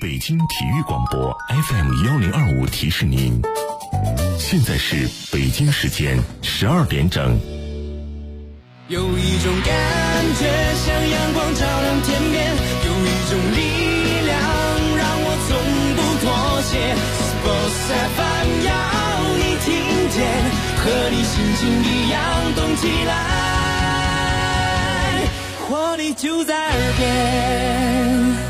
北京体育广播 FM1025 提示您，现在是北京时间12点整。 有一种感觉像阳光照亮天边，有一种力量让我从不妥协。Sports FM 要你听见，和你心情一样动起来，活力就在耳边。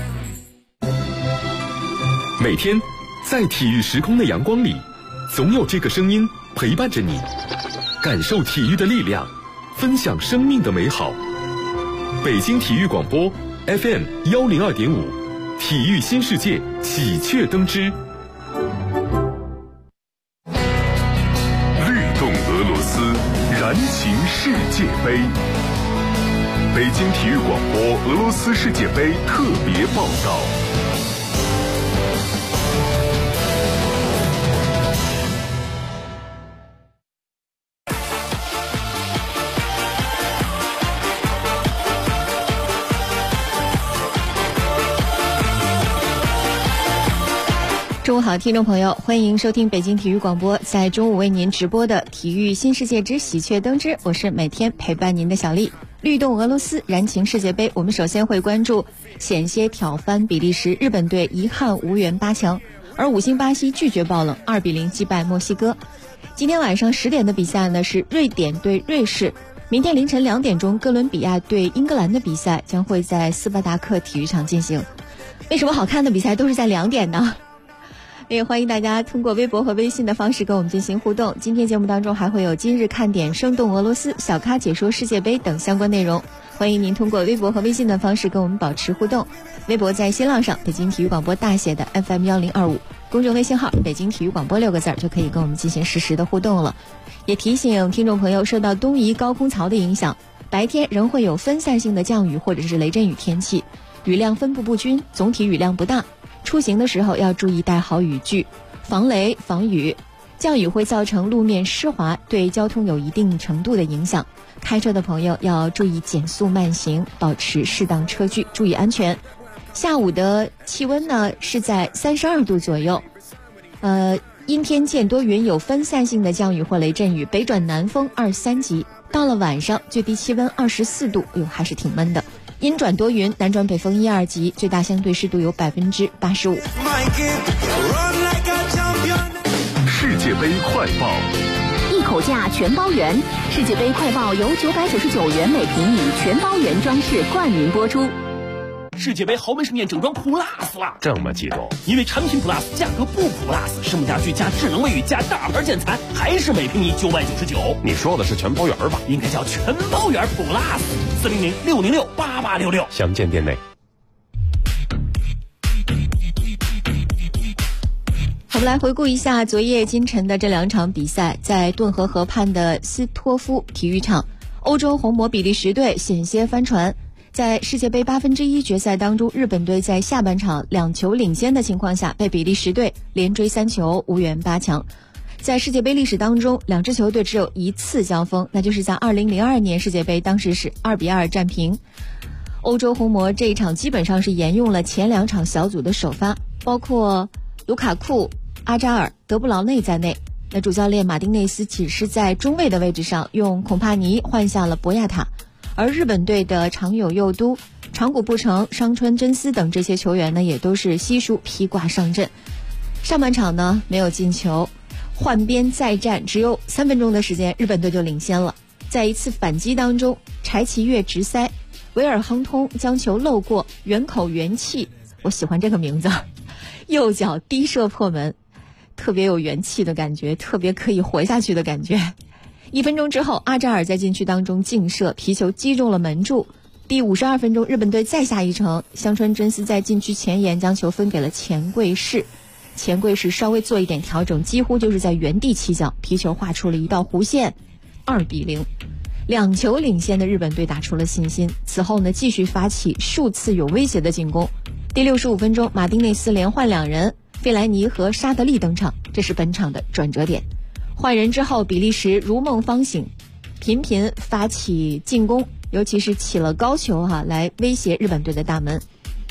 每天在体育时空的阳光里，总有这个声音陪伴着你，感受体育的力量，分享生命的美好。北京体育广播 FM102.5， 体育新世界喜鹊登枝。律动俄罗斯，燃情世界杯。北京体育广播俄罗斯世界杯特别报道。 中午好，听众朋友，欢迎收听北京体育广播在中午为您直播的体育新世界之喜鹊登枝，我是每天陪伴您的小丽。律动俄罗斯，燃情世界杯，我们首先会关注险些挑翻比利时，日本队遗憾无缘8强，而5星巴西拒绝爆冷，2-0击败墨西哥。今天晚上10点的比赛呢是瑞典对瑞士，明天凌晨2点钟哥伦比亚对英格兰的比赛将会在斯巴达克体育场进行。为什么好看的比赛都是在2点呢？也欢迎大家通过微博和微信的方式跟我们进行互动。今天节目当中还会有今日看点、生动俄罗斯、小咖解说世界杯等相关内容，欢迎您通过微博和微信的方式跟我们保持互动。微博在新浪上北京体育广播大写的 FM1025， 公众微信号北京体育广播6个字就可以跟我们进行实时的互动了。也提醒听众朋友，受到东移高空槽的影响，白天仍会有分散性的降雨或者是雷阵雨天气，雨量分布不均，总体雨量不大，出行的时候要注意带好雨具，防雷防雨。降雨会造成路面湿滑，对交通有一定程度的影响，开车的朋友要注意减速慢行，保持适当车距，注意安全。下午的气温呢是在32度左右，阴天见多云，有分散性的降雨或雷阵雨，北转南风2、3级。到了晚上最低气温24度，还是挺闷的。阴转多云，南转北风1、2级，最大相对湿度有85%。 世界杯快报， 一口价全包圆。世界杯快报由999元每平米全包圆装饰冠名播出。 世界杯豪门盛宴整装 Plus 了， 这么激动？ 因为产品 Plus 价格不 Plus， 实木家具加智能卫浴加大牌建材，还是每平米999。 你说的是全包圆吧？ 应该叫全包圆 Plus，400-606-8866， 详见店内。 我们来回顾一下昨夜今晨的这2场比赛。在顿河河畔的斯托夫体育场，欧洲红魔比利时队险些翻船。在世界杯1/8决赛当中，日本队在下半场2球领先的情况下，被比利时队连追3球，无缘8强。在世界杯历史当中，2支球队只有1次交锋，那就是在2002年世界杯，当时是2-2战平。欧洲红魔这一场基本上是沿用了前2场小组的首发，包括卢卡库、阿扎尔、德布劳内在内。那主教练马丁内斯只是在中卫的位置上用孔帕尼换下了博亚塔，而日本队的长友佑都、长谷部诚、伤川真司等这些球员呢，也都是悉数披挂上阵。上半场呢没有进球，换边再战，只有3分钟的时间，日本队就领先了。在一次反击当中，柴崎岳直塞，维尔亨通将球漏过，原口元气，我喜欢这个名字，右脚低射破门，特别有元气的感觉，特别可以活下去的感觉。1分钟之后，阿扎尔在禁区当中劲射，皮球击中了门柱。第52分钟，日本队再下一城，香川真司在禁区前沿将球分给了钱贵士。钱贵士稍微做一点调整，几乎就是在原地起脚，皮球画出了一道弧线，2-0。2球领先的日本队打出了信心，此后呢继续发起数次有威胁的进攻。第65分钟，马丁内斯连换2人，费莱尼和沙德利登场，这是本场的转折点。换人之后，比利时如梦方醒，频频发起进攻，尤其是起了高球来威胁日本队的大门。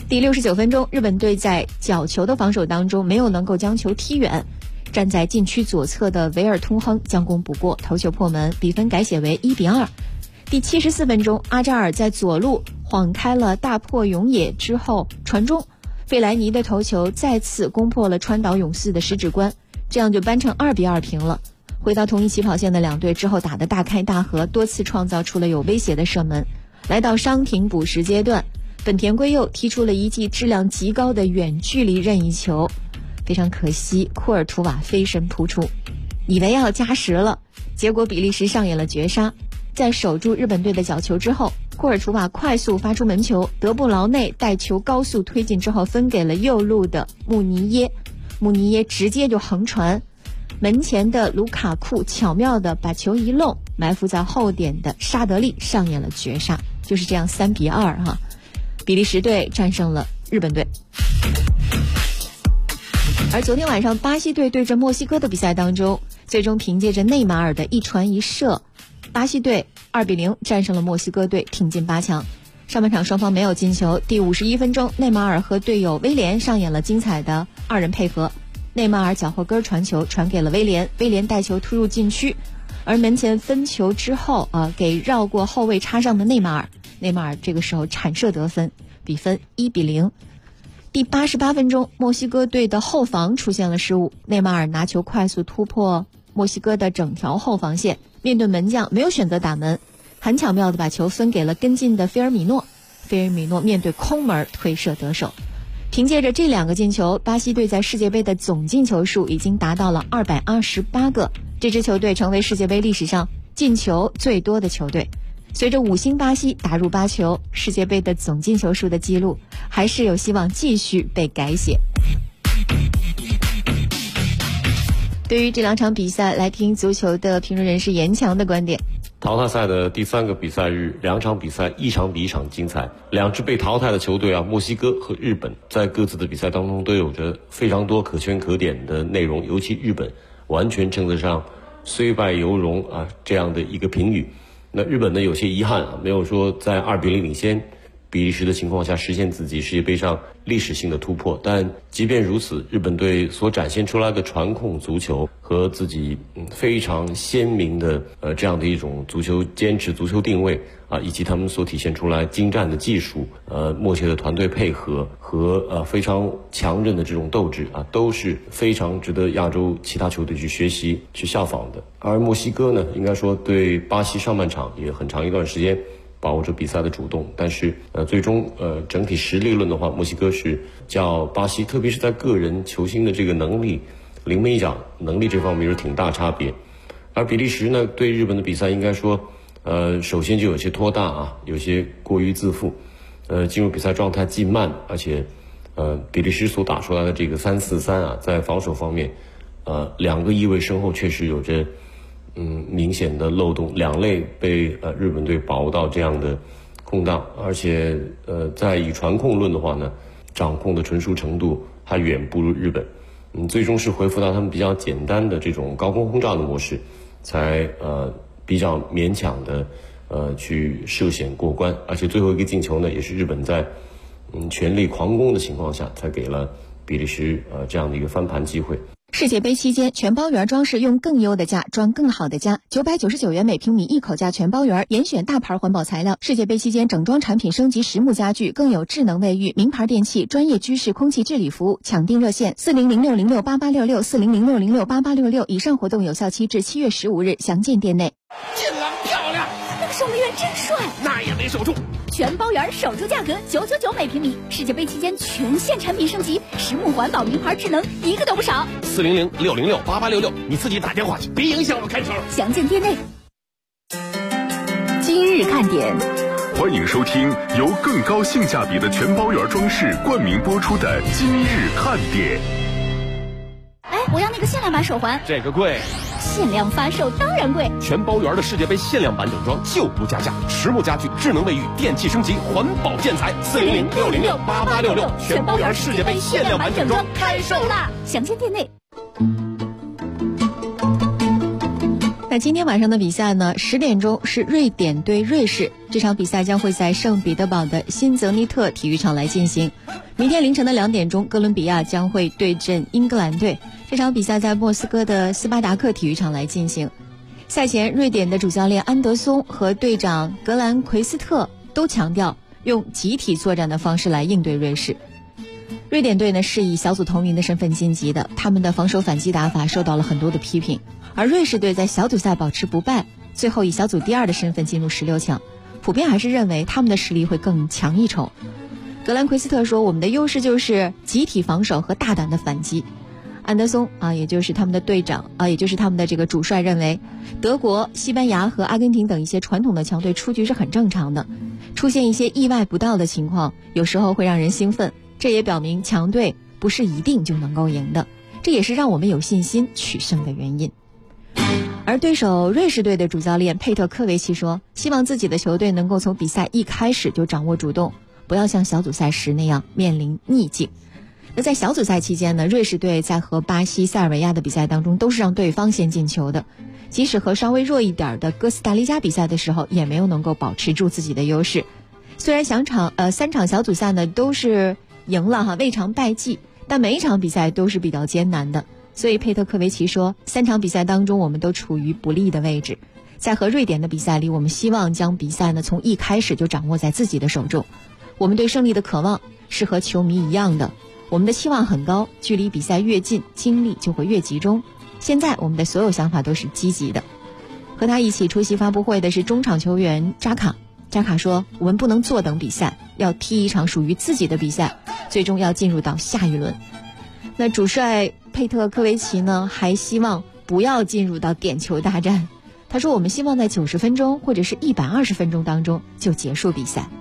第69分钟，日本队在角球的防守当中没有能够将球踢远，站在禁区左侧的维尔通亨将功补过，头球破门，比分改写为1-2。第74分钟，阿扎尔在左路晃开了大破永野之后传中，费莱尼的头球再次攻破了川岛勇士的十指关，这样就扳成2-2平了。回到同一起跑线的两队之后打得大开大合，多次创造出了有威胁的射门。来到伤停补时阶段，本田圭佑踢出了一记质量极高的远距离任意球，非常可惜库尔图瓦飞身扑出，以为要加时了，结果比利时上演了绝杀。在守住日本队的角球之后，库尔图瓦快速发出门球，德布劳内带球高速推进之后分给了右路的穆尼耶，穆尼耶直接就横传，门前的卢卡库巧妙地把球一漏，埋伏在后点的沙德利上演了绝杀。就是这样3-2哈，比利时队战胜了日本队。而昨天晚上巴西队对阵墨西哥的比赛当中，最终凭借着内马尔的一传一射，巴西队2-0战胜了墨西哥队，挺进8强。上半场双方没有进球，第51分钟，内马尔和队友威廉上演了精彩的2人配合。内马尔脚后跟传球传给了威廉，威廉带球突入禁区，而门前分球之后给绕过后卫插上的内马尔，内马尔这个时候铲射得分，比分1-0。第88分钟，墨西哥队的后防出现了失误，内马尔拿球快速突破墨西哥的整条后防线，面对门将没有选择打门，很巧妙地把球分给了跟进的菲尔米诺，菲尔米诺面对空门推射得手。凭借着这2个进球，巴西队在世界杯的总进球数已经达到了228个，这支球队成为世界杯历史上进球最多的球队。随着5星巴西打入8球，世界杯的总进球数的记录还是有希望继续被改写。对于这2场比赛，来听足球的评论人士严强的观点。 淘汰赛的第3个比赛日，2场比赛一场比一场精彩。2支被淘汰的球队啊，墨西哥和日本，在各自的比赛当中都有着非常多可圈可点的内容，尤其日本完全称得上虽败犹荣啊这样的一个评语。那日本呢有些遗憾啊，没有说在2-0领先比利时的情况下实现自己世界杯上历史性的突破，但即便如此，日本队所展现出来的传控足球和自己非常鲜明的这样的一种足球坚持、足球定位啊，以及他们所体现出来精湛的技术、默契的团队配合和非常强韧的这种斗志啊，都是非常值得亚洲其他球队去学习、去效仿的。而墨西哥呢，应该说对巴西上半场也很长一段时间把握着比赛的主动，但是最终整体实力论的话，墨西哥是较巴西，特别是在个人球星的这个能力、临门一脚能力这方面有挺大差别。而比利时呢，对日本的比赛应该说首先就有些拖大啊，有些过于自负，进入比赛状态既慢，而且比利时所打出来的这个3-4-3啊，在防守方面2个翼位身后确实有着明显的漏洞，2类被日本队把握到这样的空档，而且在以传控论的话呢，掌控的纯熟程度还远不如日本。最终是恢复到他们比较简单的这种高空轰炸的模式，才比较勉强的去涉险过关，而且最后一个进球呢，也是日本在全力狂攻的情况下，才给了比利时这样的一个翻盘机会。 世界杯期间，全包圆装饰用更优的价装更好的家，999元每平米一口价全包圆，严选大牌环保材料。世界杯期间整装产品升级实木家具，更有智能卫浴、名牌电器、专业居室空气治理服务。抢订热线4006068866，4006068866。以上活动有效期至7月15日，详见店内。 进廊漂亮， 那个守门员真帅， 那也没守住。 全包圆守住价格999每平米。世界杯期间全线产品升级，实木环保、名牌智能，一个都不少。 400-606-8866，你自己打电话去，别影响我开车。 详见店内。 今日看点， 欢迎收听由更高性价比的全包圆装饰冠名播出的今日看点。 哎，我要那个限量版手环。 这个贵。 限量发售当然贵， 全包圆的世界杯限量版整装就不加价，实木家具、智能卫浴、电器升级、环保建材。400-606-8866，全包圆世界杯限量版整装开售啦！ 详见店内。 那今天晚上的比赛呢，10点钟是瑞典对瑞士，这场比赛将会在圣彼得堡的辛泽尼特体育场来进行。明天凌晨的2点钟，哥伦比亚将会对阵英格兰队，这场比赛在莫斯科的斯巴达克体育场来进行。赛前，瑞典的主教练安德松和队长格兰奎斯特都强调用集体作战的方式来应对瑞士。瑞典队呢是以小组头名的身份晋级的，他们的防守反击打法受到了很多的批评，而瑞士队在小组赛保持不败，最后以小组第2的身份进入16强，普遍还是认为他们的实力会更强一筹。格兰奎斯特说，我们的优势就是集体防守和大胆的反击。安德松也就是他们的队长也就是他们的这个主帅认为，德国、西班牙和阿根廷等一些传统的强队出局是很正常的，出现一些意外不到的情况，有时候会让人兴奋，这也表明强队不是一定就能够赢的，这也是让我们有信心取胜的原因。而对手瑞士队的主教练佩特科维奇说，希望自己的球队能够从比赛一开始就掌握主动，不要像小组赛时那样面临逆境。那在小组赛期间呢，瑞士队在和巴西、塞尔维亚的比赛当中都是让对方先进球的，即使和稍微弱一点的哥斯达黎加比赛的时候，也没有能够保持住自己的优势。虽然3场小组赛呢都是赢了未尝败绩，但每一场比赛都是比较艰难的。所以佩特科维奇说，3场比赛当中我们都处于不利的位置，在和瑞典的比赛里，我们希望将比赛呢从一开始就掌握在自己的手中。我们对胜利的渴望是和球迷一样的，我们的期望很高，距离比赛越近，精力就会越集中。现在我们的所有想法都是积极的。和他一起出席发布会的是中场球员扎卡。扎卡说，我们不能坐等比赛，要踢一场属于自己的比赛，最终要进入到下一轮。那主帅佩特科维奇呢，还希望不要进入到点球大战。他说，我们希望在90分钟或者是120分钟当中就结束比赛。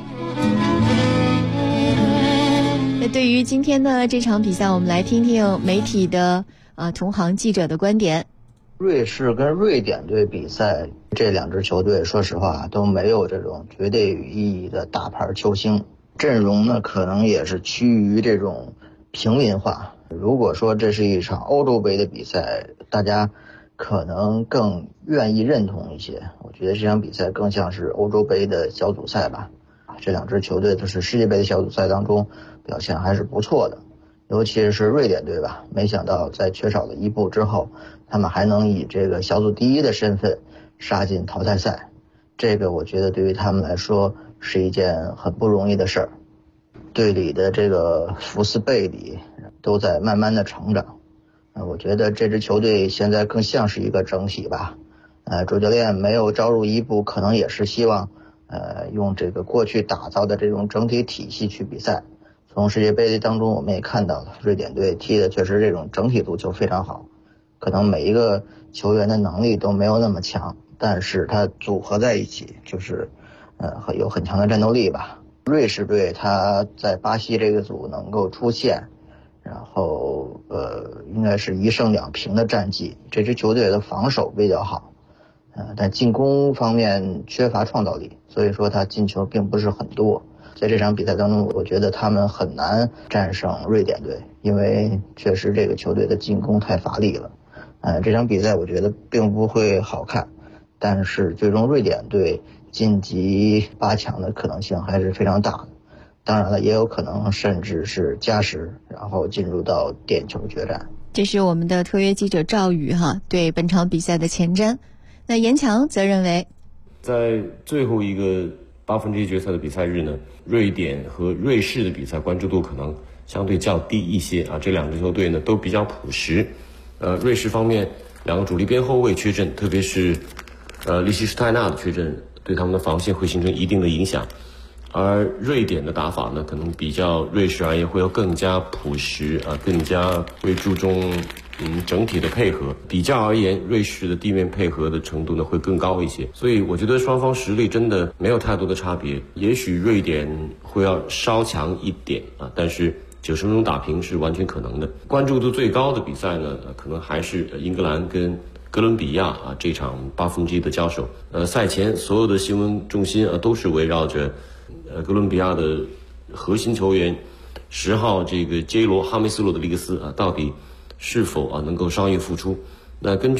那对于今天的这场比赛，我们来听听媒体的同行记者的观点。 瑞士跟瑞典队比赛，这2支球队说实话都没有这种绝对意义的大牌球星，阵容呢可能也是趋于这种平民化。如果说这是一场欧洲杯的比赛，大家可能更愿意认同一些。我觉得这场比赛更像是欧洲杯的小组赛吧。这2支球队都是世界杯的小组赛当中表现还是不错的，尤其是瑞典队吧，没想到在缺少了一步之后，他们还能以这个小组第1的身份杀进淘汰赛，这个我觉得对于他们来说是一件很不容易的事儿。队里的这个福斯贝里都在慢慢的成长，我觉得这支球队现在更像是一个整体吧。主教练没有招入一步，可能也是希望用这个过去打造的这种整体体系去比赛。从世界杯当中我们也看到了，瑞典队踢的确实这种整体足球非常好，可能每一个球员的能力都没有那么强，但是他组合在一起就是有很强的战斗力吧。瑞士队他在巴西这个组能够出现，然后应该是1胜2平的战绩，这支球队的防守比较好，但进攻方面缺乏创造力，所以说他进球并不是很多。在这场比赛当中，我觉得他们很难战胜瑞典队，因为确实这个球队的进攻太乏力了。这场比赛我觉得并不会好看，但是最终瑞典队晋级8强的可能性还是非常大的。当然了，也有可能甚至是加时，然后进入到点球决战。 这是我们的特约记者赵宇对本场比赛的前瞻。那严强则认为， 在最后一个8分之一决赛的比赛日呢，瑞典和瑞士的比赛关注度可能相对较低一些这2支球队呢都比较朴实。瑞士方面2个主力边后卫缺阵，特别是利希施泰纳的缺阵，对他们的防线会形成一定的影响。而瑞典的打法呢，可能比较瑞士而言会要更加朴实更加会注重整体的配合。比较而言，瑞士的地面配合的程度呢会更高一些，所以我觉得双方实力真的没有太多的差别。也许瑞典会要稍强一点但是90分钟打平是完全可能的。关注度最高的比赛呢，可能还是英格兰跟哥伦比亚这场8分之一的交手。赛前所有的新闻重心都是围绕着哥伦比亚的核心球员10号这个杰罗哈梅斯洛的利格斯到底是否能够伤愈复出。那根据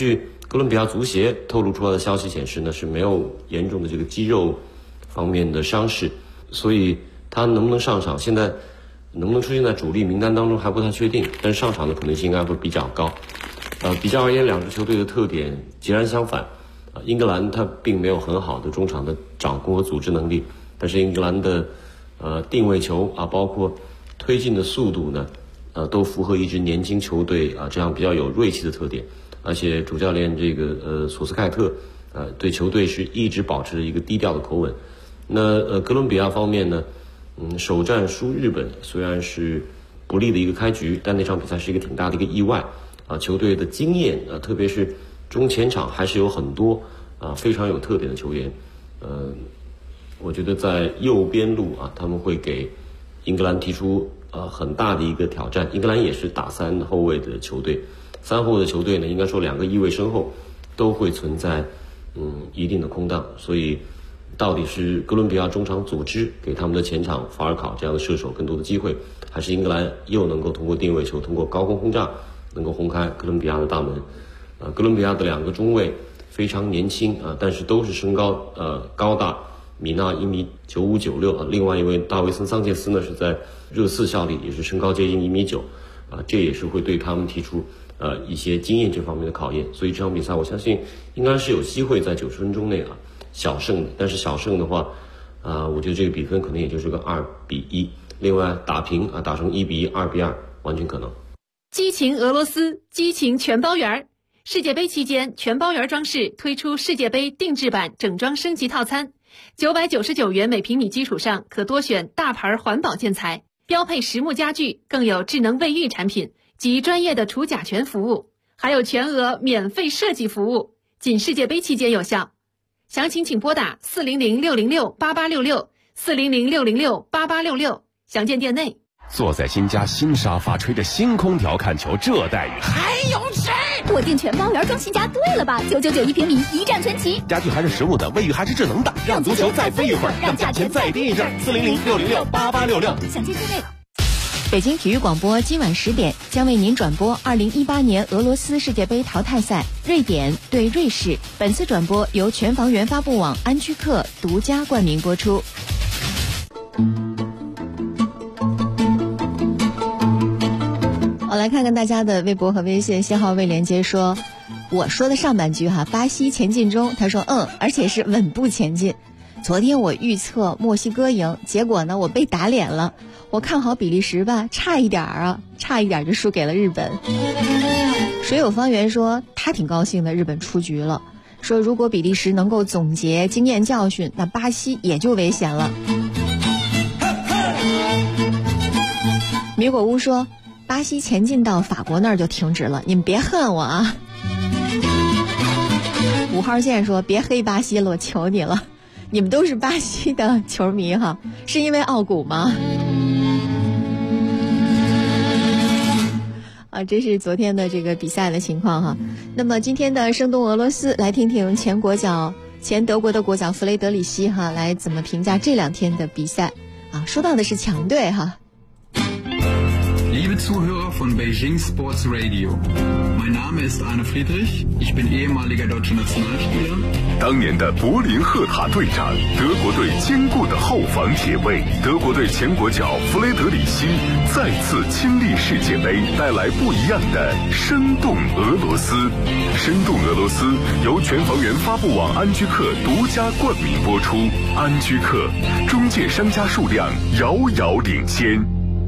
哥伦比亚足协透露出来的消息显示呢，是没有严重的这个肌肉方面的伤势，所以他能不能上场，现在能不能出现在主力名单当中还不太确定，但是上场的可能性应该会比较高。比较而言，两支球队的特点截然相反。英格兰它并没有很好的中场的掌控和组织能力，但是英格兰的定位球包括推进的速度呢，都符合一支年轻球队这样比较有锐气的特点。而且主教练这个索斯盖特对球队是一直保持着一个低调的口吻。那哥伦比亚方面呢，首战输日本虽然是不利的一个开局，但那场比赛是一个挺大的一个意外球队的经验特别是中前场还是有很多非常有特点的球员。我觉得在右边路他们会给英格兰提出很大的一个挑战。英格兰也是打3后卫的球队，3后卫的球队呢，应该说2个翼位身后都会存在一定的空档，所以到底是哥伦比亚中场组织给他们的前场法尔考这样的射手更多的机会，还是英格兰又能够通过定位球，通过高空轰炸能够轰开哥伦比亚的大门。哥伦比亚的2个中卫非常年轻但是都是身高高大，米纳1米95、96另外一位大卫森桑切斯呢是在热刺效力，也是身高接近1米9这也是会对他们提出一些经验这方面的考验。所以这场比赛我相信应该是有机会在90分钟内小胜的，但是小胜的话我觉得这个比分可能也就是个2-1，另外打平打成1-1、2-2完全可能。 激情俄罗斯，激情全包圆。世界杯期间，全包圆装饰推出世界杯定制版整装升级套餐，999元每平米基础上可多选大牌环保建材，标配实木家具，更有智能卫浴产品及专业的除甲醛服务，还有全额免费设计服务，仅世界杯期间有效。详情请拨打400-606-8866，400-606-8866，详见店内。 坐在新家新沙发，吹着新空调看球，这待遇还有谁？ 我订全包圆装新家对了吧？999一平米，一站全齐。 家具还是实木的，卫浴还是智能的，让足球再飞一会儿，让价钱再低一阵。400-606-8866， 详见店内。 北京体育广播今晚10点将为您转播2018年俄罗斯世界杯淘汰赛瑞典对瑞士。本次转播由全房源发布网安居客独家冠名播出。我来看看大家的微博和微信，信号未连接说，我说的上半句巴西前进中，他说而且是稳步前进。昨天我预测墨西哥赢，结果呢我被打脸了。我看好比利时吧，差一点就输给了日本。水有方圆说他挺高兴的，日本出局了，说如果比利时能够总结经验教训，那巴西也就危险了。米果屋说巴西前进到法国那儿就停止了，你们别恨我啊。5号线说别黑巴西了，我求你了，你们都是巴西的球迷是因为奥古吗？这是昨天的这个比赛的情况那么今天的声东俄罗斯，来听听前德国的国脚弗雷德里希来怎么评价这2天的比赛说到的是强队 Liebe Zuhörer von Beijing Sports Radio, mein Name ist Arne Friedrich, ich bin ehemaliger deutscher Nationalspieler. 当年的柏林赫塔队长，德国队坚固的后防铁卫，德国队前国脚弗雷德里希再次亲历世界杯，带来不一样的生动俄罗斯。生动俄罗斯由全房源发布网安居客独家冠名播出，安居客中介商家数量遥遥领先。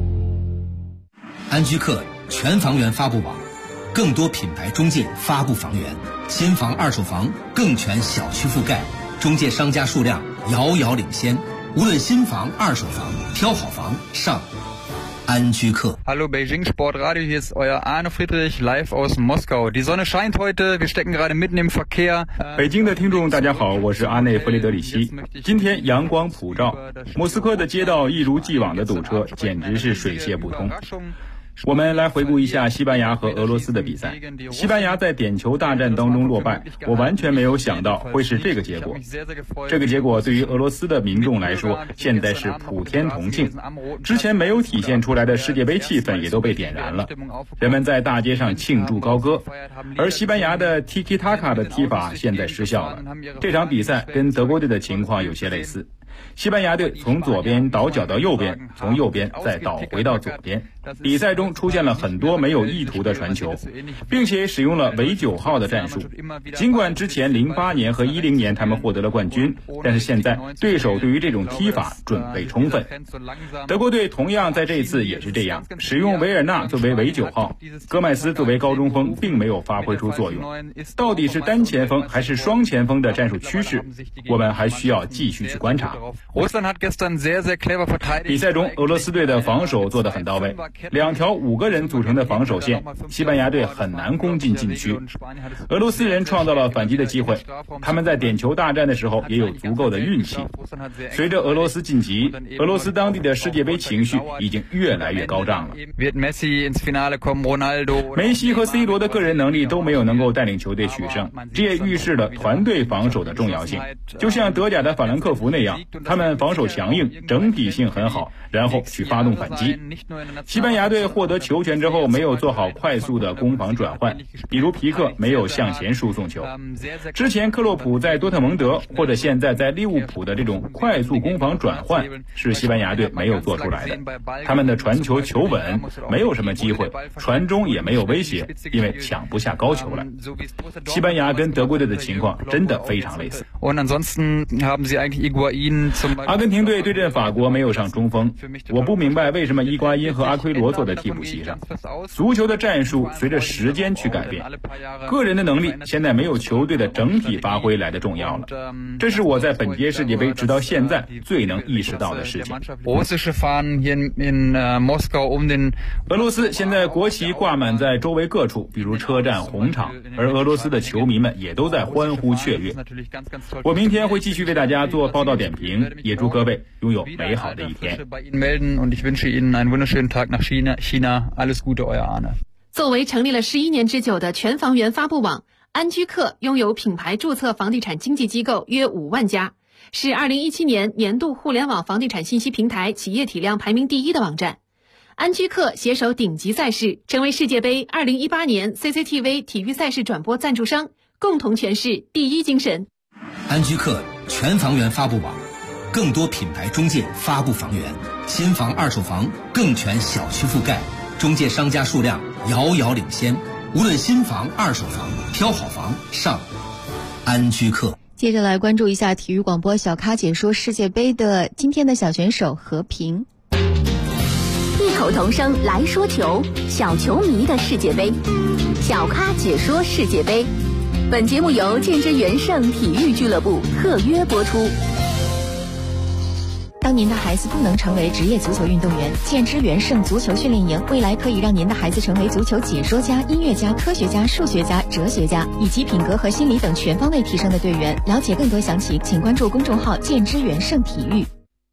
安居客全房源发布网，更多品牌中介发布房源，新房二手房更全小区覆盖，中介商家数量遥遥领先。无论新房二手房，挑好房上安居客。 Hallo Beijing Sportradio, hier ist euer Arne Friedrich live aus Moskau. Die Sonne scheint heute, wir stecken gerade mitten im Verkehr. 北京的听众大家好，我是阿内弗雷德里希。今天阳光普照，莫斯科的街道一如既往的堵车，简直是水泄不通。 我们来回顾一下西班牙和俄罗斯的比赛。西班牙在点球大战当中落败，我完全没有想到会是这个结果。这个结果对于俄罗斯的民众来说，现在是普天同庆。之前没有体现出来的世界杯气氛也都被点燃了，人们在大街上庆祝高歌。而西班牙的 Tiki Taka 的踢法现在失效了。这场比赛跟德国队的情况有些类似。西班牙队从左边倒脚到右边，从右边再倒回到左边。比赛中出现了很多没有意图的传球，并且使用了围9号的战术。尽管之前08年和10年他们获得了冠军，但是现在对手对于这种踢法准备充分。德国队同样在这一次也是这样，使用维尔纳作为围9号，戈麦斯作为高中锋并没有发挥出作用。到底是单前锋还是双前锋的战术趋势，我们还需要继续去观察。比赛中俄罗斯队的防守做得很到位，2条5个人组成的防守线，西班牙队很难攻进禁区。俄罗斯人创造了反击的机会，他们在点球大战的时候也有足够的运气。随着俄罗斯晋级，俄罗斯当地的世界杯情绪已经越来越高涨了。梅西和 C 罗的个人能力都没有能够带领球队取胜，这也预示了团队防守的重要性。就像德甲的法兰克福那样，他们防守强硬，整体性很好，然后去发动反击。西班牙队获得球权之后没有做好快速的攻防转换，比如皮克没有向前输送球。之前克洛普在多特蒙德或者现在在利物浦的这种快速攻防转换是西班牙队没有做出来的。他们的传球球稳，没有什么机会，传中也没有威胁，因为抢不下高球来。西班牙跟德国队的情况真的非常类似。阿根廷队对阵法国没有上中锋，我不明白为什么伊瓜因和阿奎罗坐在替补席上。足球的战术随着时间去改变，个人的能力现在没有球队的整体发挥来的重要了。这是我在本届世界杯直到现在最能意识到的事情。俄罗斯现在国旗挂满在周围各处，比如车站、红场，而俄罗斯的球迷们也都在欢呼雀跃。我明天会继续为大家做报道点评，也祝各位拥有美好的一天。 作为成立了11年之久的全房源发布网，安居客拥有品牌注册房地产经纪机构约5万家，是2017年年度互联网房地产信息平台企业体量排名第1的网站。安居客携手顶级赛事，成为世界杯2018年 CCTV 体育赛事转播赞助商，共同诠释第一精神。 安居客全房源发布网，更多品牌中介发布房源，新房二手房更全小区覆盖，中介商家数量遥遥领先，无论新房二手房，挑好房上安居客。 接着来关注一下体育广播小咖解说世界杯的今天的小选手和平。 异口同声来说球，小球迷的世界杯，小咖解说世界杯。本节目由建之元盛体育俱乐部特约播出。 当您的孩子不能成为职业足球运动员，建之元盛足球训练营未来可以让您的孩子成为足球解说家、音乐家、科学家、数学家、哲学家，以及品格和心理等全方位提升的队员。了解更多详情，请关注公众号建之元盛体育。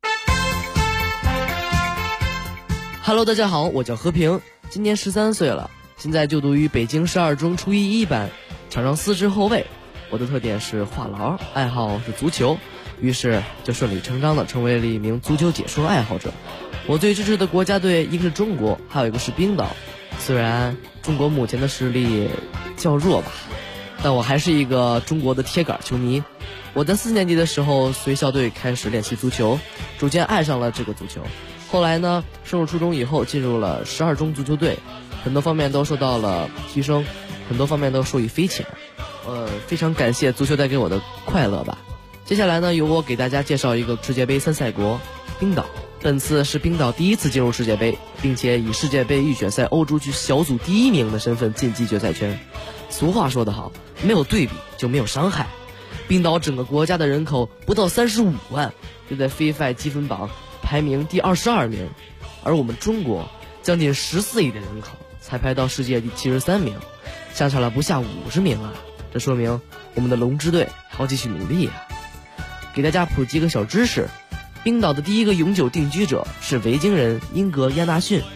Hello， 大家好，我叫和平，今年13岁了，现在就读于北京12中初一1班，场上4支后卫。我的特点是话痨，爱好是足球，于是就顺理成章地成为了一名足球解说爱好者。我最支持的国家队一个是中国，还有一个是冰岛。虽然中国目前的实力较弱吧，但我还是一个中国的铁杆球迷。我在4年级的时候随校队开始练习足球，逐渐爱上了这个足球。后来呢，升入初中以后进入了12中足球队，很多方面都受到了提升，很多方面都受益匪浅。非常感谢足球带给我的快乐吧。接下来呢，由我给大家介绍一个世界杯参赛国冰岛。本次是冰岛第一次进入世界杯，并且以世界杯预选赛欧洲区小组第1名的身份晋级决赛圈。俗话说得好，没有对比就没有伤害。冰岛整个国家的人口不到35万，就在 FIFA 积分榜排名第22名，而我们中国将近14亿的人口才排到世界第73名，相差了不下50名啊！这说明我们的龙之队还要继续努力啊！给大家普及一个小知识，冰岛的第一个永久定居者是维京人英格亚纳逊，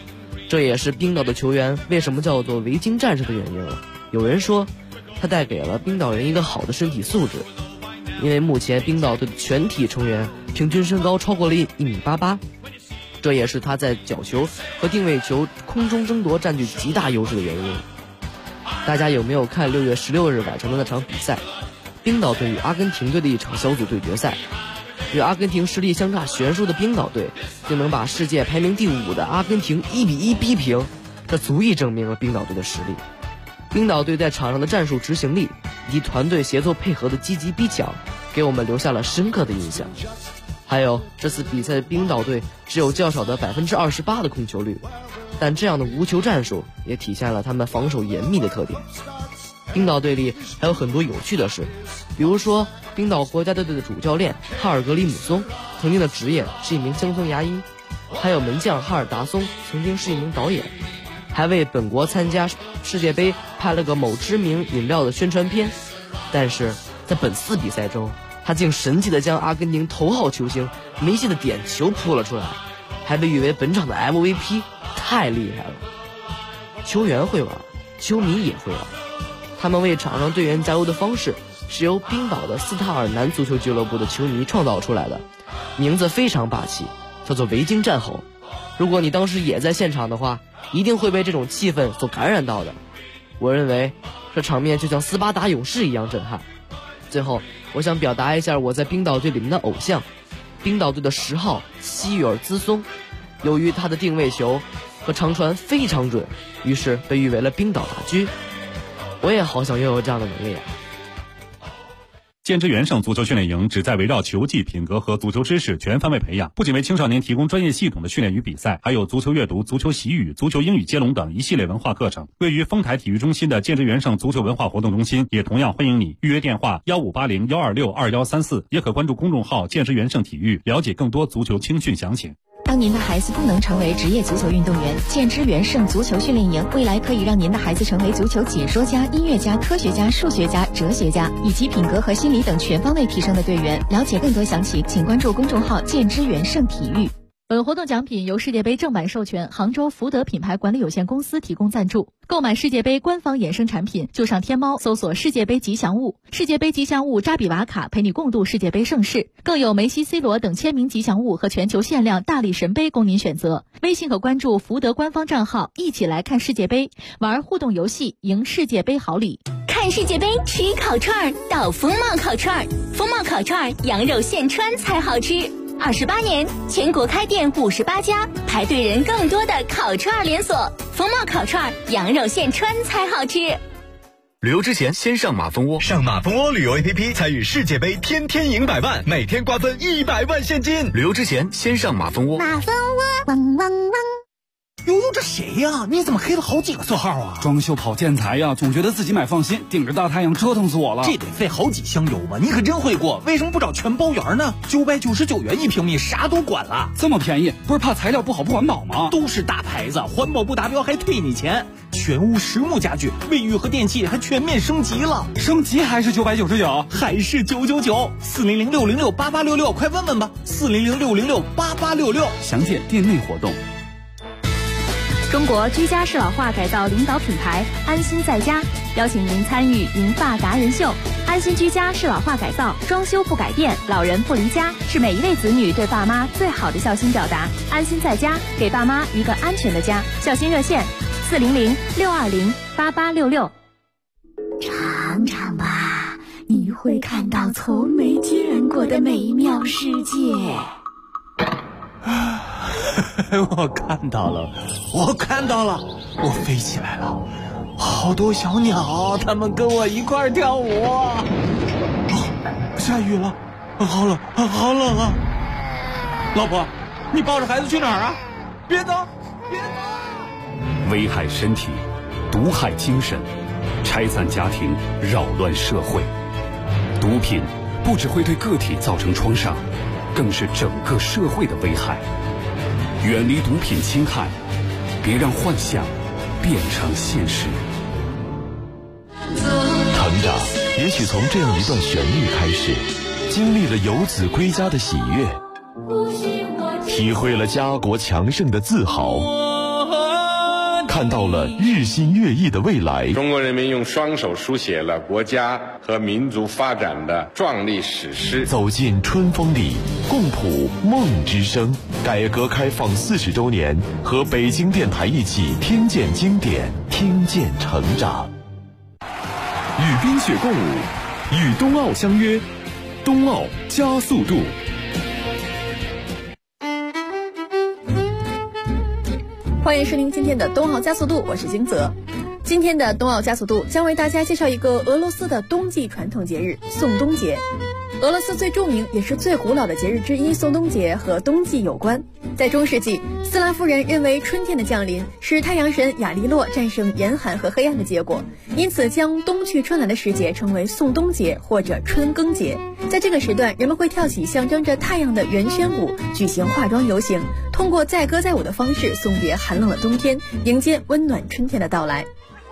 这也是冰岛的球员为什么叫做维京战士的原因了。有人说，他带给了冰岛人一个好的身体素质，因为目前冰岛队的全体成员平均身高超过了1.88米，这也是他在角球和定位球空中争夺占据极大优势的原因。大家有没有看6月16日晚上的那场比赛，冰岛队与阿根廷队的一场小组对决赛？与阿根廷实力相差悬殊的冰岛队竟能把世界排名第5的阿根廷1-1逼平，这足以证明了冰岛队的实力。冰岛队在场上的战术执行力以及团队协作配合的积极逼抢，给我们留下了深刻的印象。还有这次比赛，冰岛队只有较少的28%的控球率，但这样的无球战术也体现了他们防守严密的特点。冰岛队里还有很多有趣的事，比如说冰岛国家队的主教练哈尔格里姆松曾经的职业是一名乡村牙医，还有门将哈尔达松曾经是一名导演，还为本国参加世界杯拍了个某知名饮料的宣传片。但是在本次比赛中，他竟神奇地将阿根廷头号球星梅西的点球扑了出来，还被誉为本场的 MVP， 太厉害了。球员会玩，球迷也会玩。他们为场上队员加油的方式是由冰岛的斯塔尔男足球俱乐部的球迷创造出来的，名字非常霸气，叫做维京战吼。如果你当时也在现场的话，一定会被这种气氛所感染到的。我认为这场面就像斯巴达勇士一样震撼。最后我想表达一下我在冰岛队里面的偶像，冰岛队的10号希尔兹松，由于他的定位球和长传非常准，于是被誉为了冰岛大狙。我也好想拥有这样的能力啊。 建之元盛足球训练营旨在围绕球技、品格和足球知识全方位培养，不仅为青少年提供专业系统的训练与比赛，还有足球阅读、足球习语、足球英语接龙等一系列文化课程。位于丰台体育中心的建之元盛足球文化活动中心也同样欢迎你，预约电话1580-126-2134，也可关注公众号建之元盛体育，了解更多足球青训详情。 当您的孩子不能成为职业足球运动员，建之元盛足球训练营未来可以让您的孩子成为足球解说家、音乐家、科学家、数学家、哲学家，以及品格和心理等全方位提升的队员。了解更多详情，请关注公众号建之元盛体育。 本活动奖品由世界杯正版授权杭州福德品牌管理有限公司提供赞助。购买世界杯官方衍生产品，就上天猫搜索世界杯吉祥物，世界杯吉祥物扎比瓦卡陪你共度世界杯盛世，更有梅西、C 罗等签名吉祥物和全球限量大力神杯供您选择。微信可关注福德官方账号，一起来看世界杯，玩互动游戏，赢世界杯好礼。 看世界杯吃烤串到风貌烤串，风貌烤串羊肉现穿才好吃。28年，全国开店58家，排队人更多的烤串连锁。风貌烤串，羊肉现穿才好吃。 旅游之前先上马蜂窝，上马蜂窝旅游 APP 参与世界杯，天天赢100万，每天瓜分100万现金。旅游之前先上马蜂窝。 马蜂窝，汪汪汪。 悠悠，这谁呀？你怎么黑了好几个色号啊？ 装修跑建材呀，总觉得自己买放心，顶着大太阳折腾死我了。 这得费好几箱油吧？你可真会过，为什么不找全包圆呢？999元1平米，啥都管了。 这么便宜，不是怕材料不好不环保吗？ 都是大牌子，环保不达标还退你钱。全屋实木家具，卫浴和电器还全面升级了。 升级还是999？ 还是999？400-606-8866，快问问吧。400-606-8866， 详见店内活动。 中国居家适老化改造领导品牌安心在家邀请您参与银发达人秀。安心居家适老化改造，装修不改变，老人不离家，是每一位子女对爸妈最好的孝心表达。安心在家，给爸妈一个安全的家。孝心热线400-620-8866。 尝尝吧，你会看到从没见过的美妙世界。 我看到了，我飞起来了，好多小鸟，它们跟我一块儿跳舞。下雨了，好冷啊！老婆，你抱着孩子去哪儿啊？别走！ 危害身体，毒害精神，拆散家庭，扰乱社会。毒品不只会对个体造成创伤，更是整个社会的危害。远离毒品侵害，别让幻想变成现实。 成长也许从这样一段旋律开始，经历了游子归家的喜悦，体会了家国强盛的自豪。 看到了日新月异的未来。 中国人民用双手书写了国家和民族发展的壮丽史诗。 走进春风里，共谱梦之声。改革开放40周年，和北京电台一起听见经典，听见成长。 与冰雪共舞，与冬奥相约，冬奥加速度。 欢迎收听今天的冬奥加速度，我是金泽。今天的冬奥加速度将为大家介绍一个俄罗斯的冬季传统节日——宋冬节。俄罗斯最著名也是最古老的节日之一宋冬节和冬季有关。在中世纪，斯拉夫人认为春天的降临是太阳神亚利洛战胜严寒和黑暗的结果，因此将冬去春来的时节称为宋冬节或者春耕节。在这个时段，人们会跳起象征着太阳的圆圈舞，举行化妆游行，通过载歌载舞的方式送别寒冷的冬天，迎接温暖春天的到来。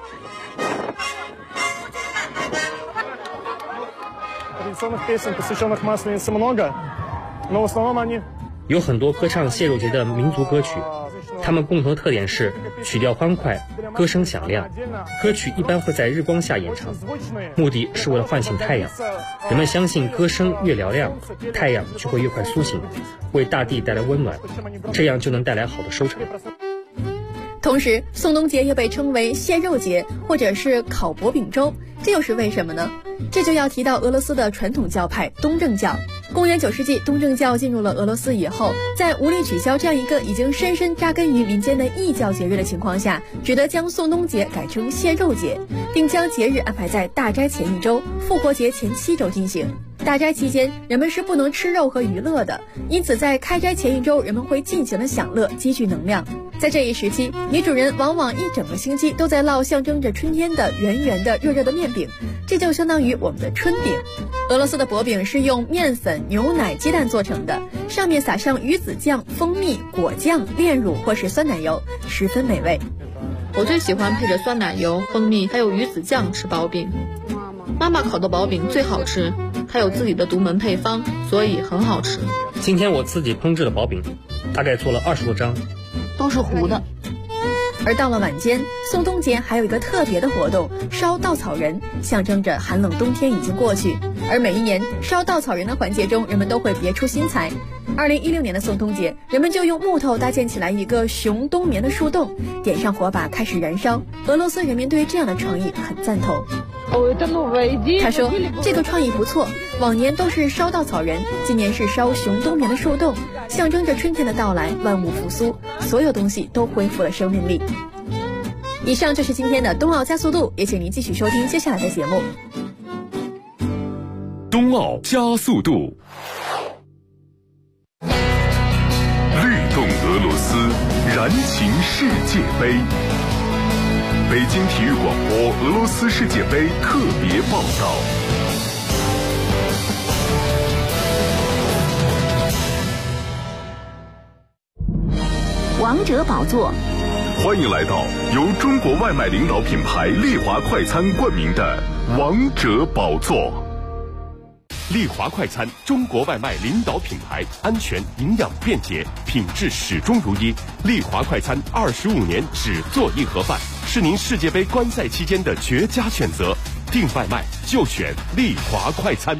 有很多歌唱蟹肉节的民族歌曲，它们共同的特点是曲调欢快，歌声响亮。歌曲一般会在日光下演唱，目的是为了唤醒太阳。人们相信歌声越嘹亮，太阳就会越快苏醒，为大地带来温暖，这样就能带来好的收成。 同时，宋冬节又被称为蟹肉节或者是烤薄饼粥，这又是为什么呢？这就要提到俄罗斯的传统教派东正教。公元9世纪，东正教进入了俄罗斯以后，在无力取消这样一个已经深深扎根于民间的异教节日的情况下，只得将宋冬节改成蟹肉节，并将节日安排在大斋前1周、复活节前7周进行。大斋期间，人们是不能吃肉和娱乐的，因此在开斋前1周，人们会尽情的享乐，积聚能量。在这一时期，女主人往往一整个星期都在烙象征着春天的圆圆的、热热的面饼，这就相当于我们的春饼。俄罗斯的薄饼是用面粉、牛奶、鸡蛋做成的，上面撒上鱼子酱、蜂蜜、果酱、炼乳或是酸奶油，十分美味。 我最喜欢配着酸奶油、蜂蜜还有鱼子酱吃薄饼。妈妈烤的薄饼最好吃，它有自己的独门配方，所以很好吃。 今天我自己烹制的薄饼，大概做了20多张， 都是糊的。 而到了晚间，宋冬节还有一个特别的活动，烧稻草人，象征着寒冷冬天已经过去。而每一年烧稻草人的环节中，人们都会别出心裁。2016年的宋冬节，人们就用木头搭建起来一个熊冬眠的树洞，点上火把开始燃烧。俄罗斯人民对这样的创意很赞同。他说这个创意不错，往年都是烧稻草人，今年是烧熊冬眠的树洞，象征着春天的到来，万物复苏，所有东西都恢复了生命力。以上就是今天的冬奥加速度，也请您继续收听接下来的节目。 冬奥加速度， 律动俄罗斯，燃情世界杯。北京体育广播俄罗斯世界杯特别报道。 王者宝座， 欢迎来到由中国外卖领导品牌丽华快餐冠名的王者宝座。 丽华快餐，中国外卖领导品牌，安全、营养、便捷，品质始终如一。丽华快餐25年只做一盒饭，是您世界杯观赛期间的绝佳选择。订外卖就选丽华快餐。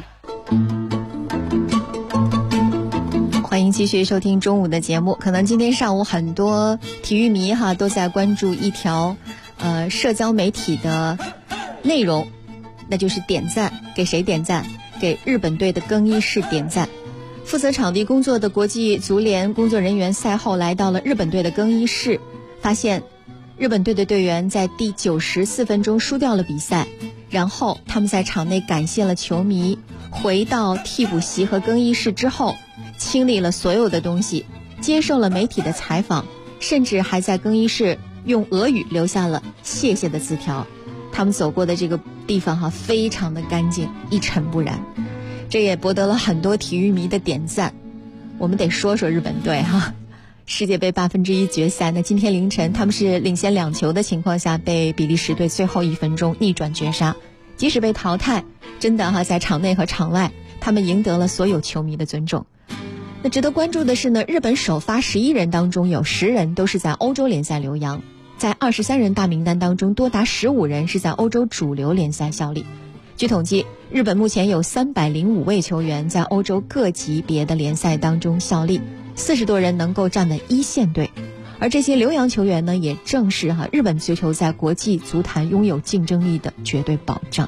欢迎继续收听中午的节目。可能今天上午很多体育迷都在关注一条社交媒体的内容，那就是点赞。给谁点赞？给日本队的更衣室点赞。负责场地工作的国际足联工作人员赛后来到了日本队的更衣室，发现日本队的队员在第94分钟输掉了比赛，然后他们在场内感谢了球迷，回到替补席和更衣室之后，清理了所有的东西，接受了媒体的采访，甚至还在更衣室用俄语留下了谢谢的字条。他们走过的这个地方非常的干净，一尘不染，这也博得了很多体育迷的点赞。我们得说说日本队世界杯1/8决赛，那今天凌晨他们是领先2球的情况下，被比利时队最后1分钟逆转绝杀。即使被淘汰，真的在场内和场外，他们赢得了所有球迷的尊重。那值得关注的是呢，日本首发11人当中有10人都是在欧洲联赛留洋。 在23人大名单当中，多达15人是在欧洲主流联赛效力。据统计，日本目前有305位球员在欧洲各级别的联赛当中效力，40多人能够站稳一线队。而这些留洋球员呢，也正是日本足球在国际足坛拥有竞争力的绝对保障。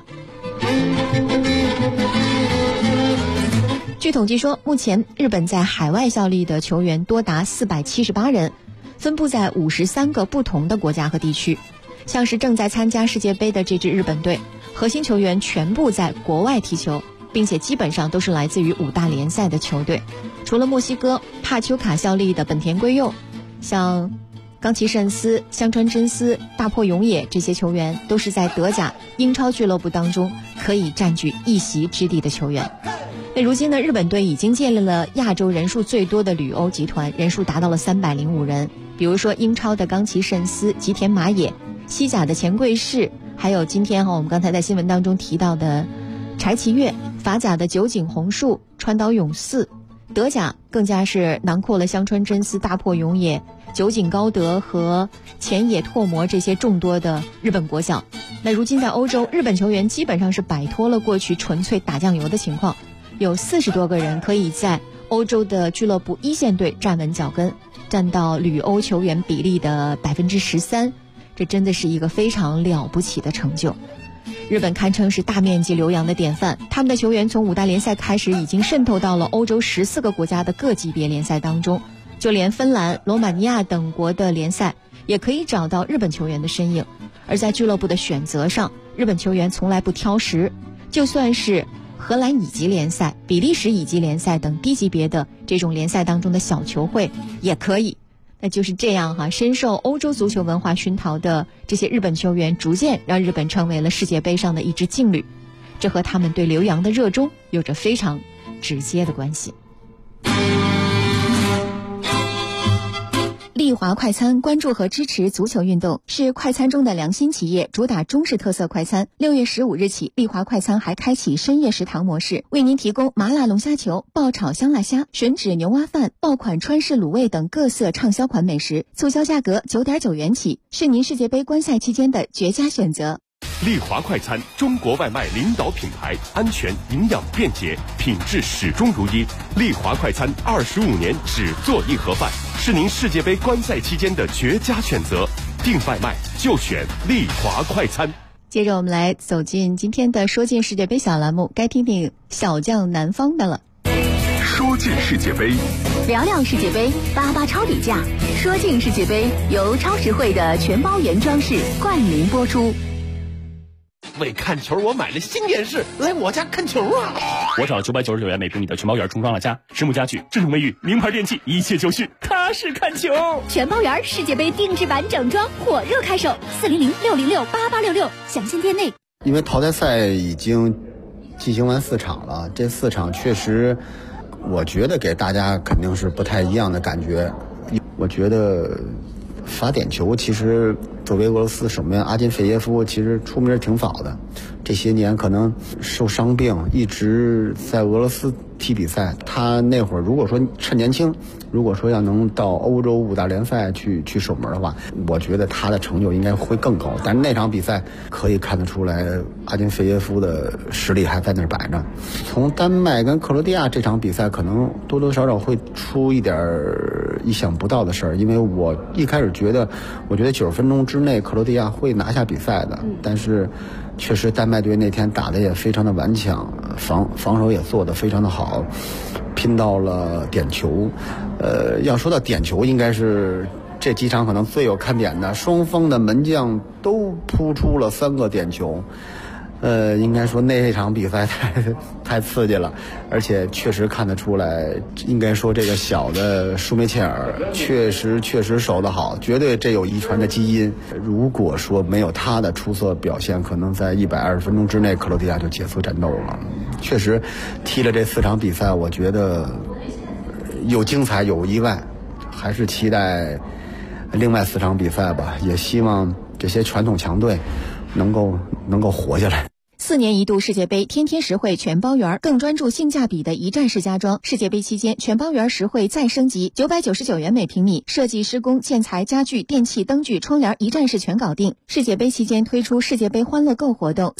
据统计说，目前日本在海外效力的球员多达478人，分布在53个不同的国家和地区。像是正在参加世界杯的这支日本队，核心球员全部在国外踢球，并且基本上都是来自于5大联赛的球队。除了墨西哥帕丘卡效力的本田圭佑，像冈崎慎司、香川真司、大迫勇也这些球员，都是在德甲、英超俱乐部当中可以占据一席之地的球员。那如今呢，日本队已经建立了亚洲人数最多的旅欧集团，人数达到了305人。比如说英超的冈崎慎司、吉田麻也，西甲的前贵士，还有今天我们刚才在新闻当中提到的柴崎岳，法甲的酒井宏树、川岛永嗣，德甲更加是囊括了香川真司、大迫勇也、酒井高德和前野拓磨这些众多的日本国脚。那如今在欧洲，日本球员基本上是摆脱了过去纯粹打酱油的情况，有40多个人可以在欧洲的俱乐部一线队站稳脚跟，占到旅欧球员比例的13%，这真的是一个非常了不起的成就。日本堪称是大面积留洋的典范，他们的球员从5大联赛开始，已经渗透到了欧洲14个国家的各级别联赛当中，就连芬兰、罗马尼亚等国的联赛也可以找到日本球员的身影。而在俱乐部的选择上，日本球员从来不挑食，就算是荷兰乙级联赛、比利时乙级联赛等低级别的这种联赛当中的小球会也可以。那就是这样深受欧洲足球文化熏陶的这些日本球员，逐渐让日本成为了世界杯上的一支劲旅，这和他们对留洋的热衷有着非常直接的关系。丽华快餐关注和支持足球运动，是快餐中的良心企业，主打中式特色快餐。6月15日起，丽华快餐还开启深夜食堂模式，为您提供麻辣龙虾球、爆炒香辣虾、吮指牛蛙饭、爆款川式卤味等各色畅销款美食，促销价格9.9元起，是您世界杯观赛期间的绝佳选择。 丽华快餐，中国外卖领导品牌，安全、营养、便捷，品质始终如一。丽华快餐25年只做一盒饭，是您世界杯观赛期间的绝佳选择。订外卖就选丽华快餐。 接着我们来走进今天的说进世界杯小栏目，该听听小将南方的了。 说进世界杯， 聊聊世界杯，88超底价。说进世界杯由超实惠的全包原装饰冠名播出。 为看球，我买了新电视，来我家看球啊！ 我找999元每平米的全包园重装了家，实木家具、智能卫浴、名牌电器，一切就绪，踏实看球。 全包园世界杯定制版整装火热开售，400-606-8866，享现店内。 因为淘汰赛已经进行完4场了，这4场确实，我觉得给大家肯定是不太一样的感觉。我觉得罚点球，其实作为俄罗斯守门员阿金费耶夫，其实出名挺早的。这些年可能受伤病，一直在俄罗斯踢比赛。他那会儿如果说趁年轻，如果说要能到欧洲5大联赛去守门的话，我觉得他的成就应该会更高。但是那场比赛可以看得出来，阿金费耶夫的实力还在那儿摆着。从丹麦跟克罗地亚这场比赛，可能多多少少会出一点意想不到的事儿，因为我一开始我觉得90分钟之内克罗地亚会拿下比赛的，但是确实丹麦队那天打得也非常的顽强，防守也做得非常的好，拼到了点球。要说到点球，应该是这几场可能最有看点的，双方的门将都扑出了3个点球。应该说那场比赛太刺激了，而且确实看得出来，应该说这个小的舒梅切尔确实守得好，绝对这有遗传的基因。如果说没有他的出色表现，可能在120分钟之内克罗地亚就结束战斗了。确实踢了这4场比赛，我觉得有精彩有意外，还是期待另外4场比赛吧，也希望这些传统强队能够活下来。 4年一度世界杯天天实惠全包圆，更专注性价比的一站式家装。世界杯期间全包圆实惠再升级，999元每平米，设计、施工、建材、家具、电器、灯具、窗帘一站式全搞定。世界杯期间推出世界杯欢乐购活动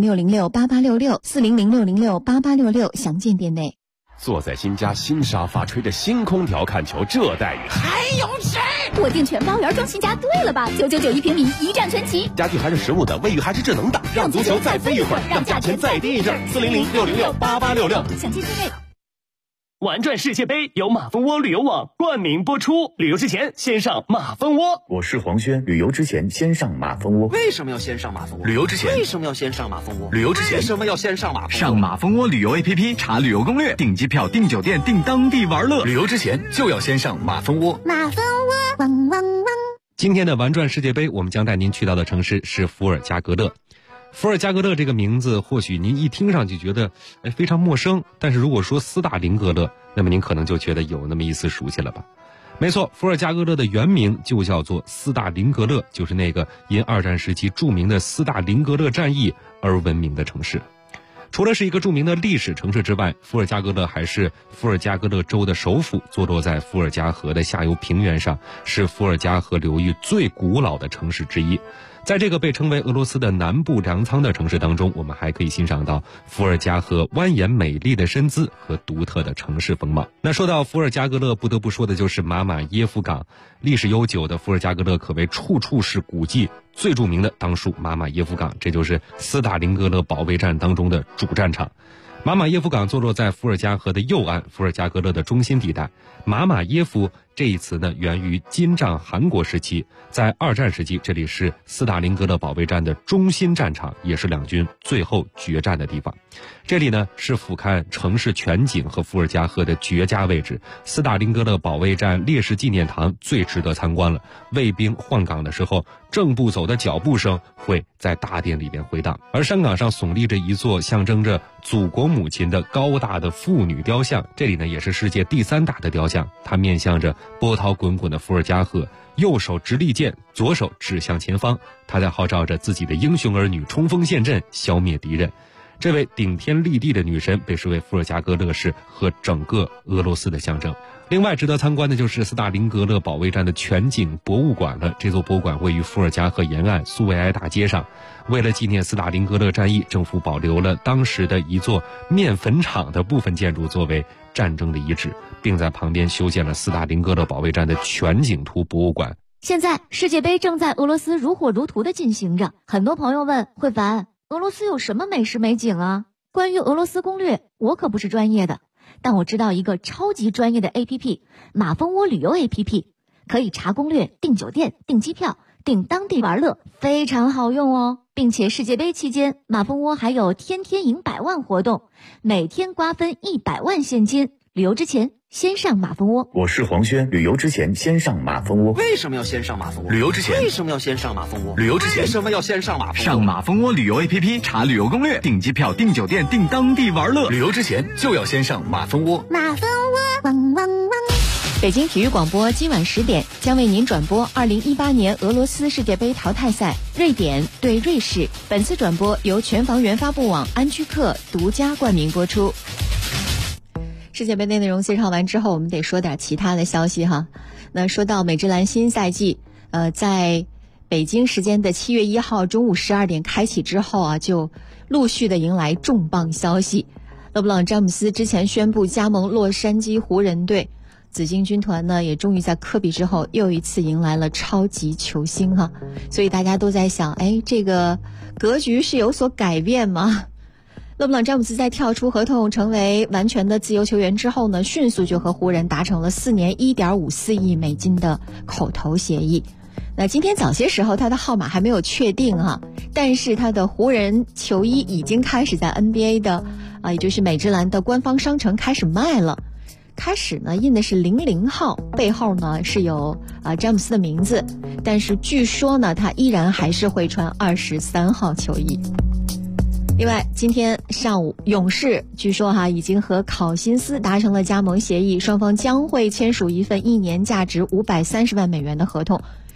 ，400-606-8866，400-606-8866，详见店内。 坐在新家新沙发，吹着新空调看球，这待遇还有谁？ 我订全包圆装新家对了吧？999一平米，一站全齐， 家具还是实木的，卫浴还是智能的，让足球再飞一会儿，让价钱再低一阵。400-606-8866， 详见店内。 玩转世界杯由马蜂窝旅游网冠名播出，旅游之前先上马蜂窝。 我是黄轩，旅游之前先上马蜂窝。 为什么要先上马蜂窝？ 旅游之前为什么要先上马蜂窝？ 旅游之前为什么要先上马蜂窝？ 上马蜂窝旅游 APP 查旅游攻略，订机票、订酒店、订当地玩乐。旅游之前就要先上马蜂窝。 马蜂窝，汪汪汪！ 今天的玩转世界杯，我们将带您去到的城市是伏尔加格勒。伏尔加格勒这个名字，或许您一听上去觉得非常陌生，但是如果说斯大林格勒，那么您可能就觉得有那么一丝熟悉了吧。没错，伏尔加格勒的原名就叫做斯大林格勒，就是那个因2战时期著名的斯大林格勒战役而闻名的城市。除了是一个著名的历史城市之外，伏尔加格勒还是伏尔加格勒州的首府，坐落在伏尔加河的下游平原上，是伏尔加河流域最古老的城市之一。在这个被称为俄罗斯的南部粮仓的城市当中，我们还可以欣赏到伏尔加河蜿蜒美丽的身姿和独特的城市风貌。那说到伏尔加格勒，不得不说的就是马马耶夫港。历史悠久的伏尔加格勒可谓处处是古迹，最著名的当属马马耶夫港，这就是斯大林格勒保卫战当中的主战场。马马耶夫港坐落在伏尔加河的右岸，伏尔加格勒的中心地带。马马耶夫这一词呢，源于金帐汗国时期，在2战时期，这里是斯大林格勒保卫战的中心战场，也是两军最后决战的地方。这里呢是俯瞰城市全景和伏尔加河的绝佳位置，斯大林格勒保卫战烈士纪念堂最值得参观了。卫兵换岗的时候，正步走的脚步声会在大殿里边回荡，而山岗上耸立着一座象征着祖国母亲的高大的妇女雕像，这里呢也是世界第3大的雕像，它面向着波涛滚滚的伏尔加河，右手执利剑，左手指向前方，他在号召着自己的英雄儿女冲锋陷阵，消灭敌人。这位顶天立地的女神被视为伏尔加格勒市和整个俄罗斯的象征。另外值得参观的就是斯大林格勒保卫战的全景博物馆了。这座博物馆位于伏尔加河沿岸苏维埃大街上。为了纪念斯大林格勒战役，政府保留了当时的一座面粉厂的部分建筑作为战争的遗址，并在旁边修建了斯大林格勒保卫战的全景图博物馆。 现在世界杯正在俄罗斯如火如荼地进行着，很多朋友问慧凡，俄罗斯有什么美食美景啊？关于俄罗斯攻略，我可不是专业的，但我知道一个超级专业的 APP， 马蜂窝旅游 APP， 可以查攻略、订酒店、订机票、订当地玩乐，非常好用哦。并且世界杯期间，马蜂窝还有天天赢100万活动，每天瓜分100万现金。旅游之前先上马蜂窝。 我是黄轩，旅游之前先上马蜂窝。 为什么要先上马蜂窝？ 旅游之前为什么要先上马蜂窝？ 旅游之前为什么要先上马蜂窝？ 上马蜂窝旅游 APP 查旅游攻略，订机票、订酒店、订当地玩乐。旅游之前就要先上马蜂窝。 马蜂窝，汪汪汪！ 北京体育广播今晚10点将为您转播2018年俄罗斯世界杯淘汰赛，瑞典对瑞士。本次转播由全房源发布网安居客独家冠名播出。世界杯的内容介绍完之后，我们得说点其他的消息哈。那说到美职篮新赛季，在北京时间的7月1号中午12点开启之后啊，就陆续的迎来重磅消息。勒布朗詹姆斯之前宣布加盟洛杉矶湖人队，紫金军团呢也终于在科比之后又一次迎来了超级球星哈。所以大家都在想，这个格局是有所改变吗？勒布朗詹姆斯在跳出合同成为完全的自由球员之后呢，迅速就和湖人达成了4年1.54亿美金的口头协议。那今天早些时候他的号码还没有确定哈，但是他的湖人球衣已经开始在 NBA 的也就是美职篮的官方商城开始卖了。开始呢印的是00号，背后呢是有詹姆斯的名字，但是据说呢他依然还是会穿23号球衣。另外，今天上午，勇士据说已经和考辛斯达成了加盟协议，双方将会签署一份1年价值530万美元的合同。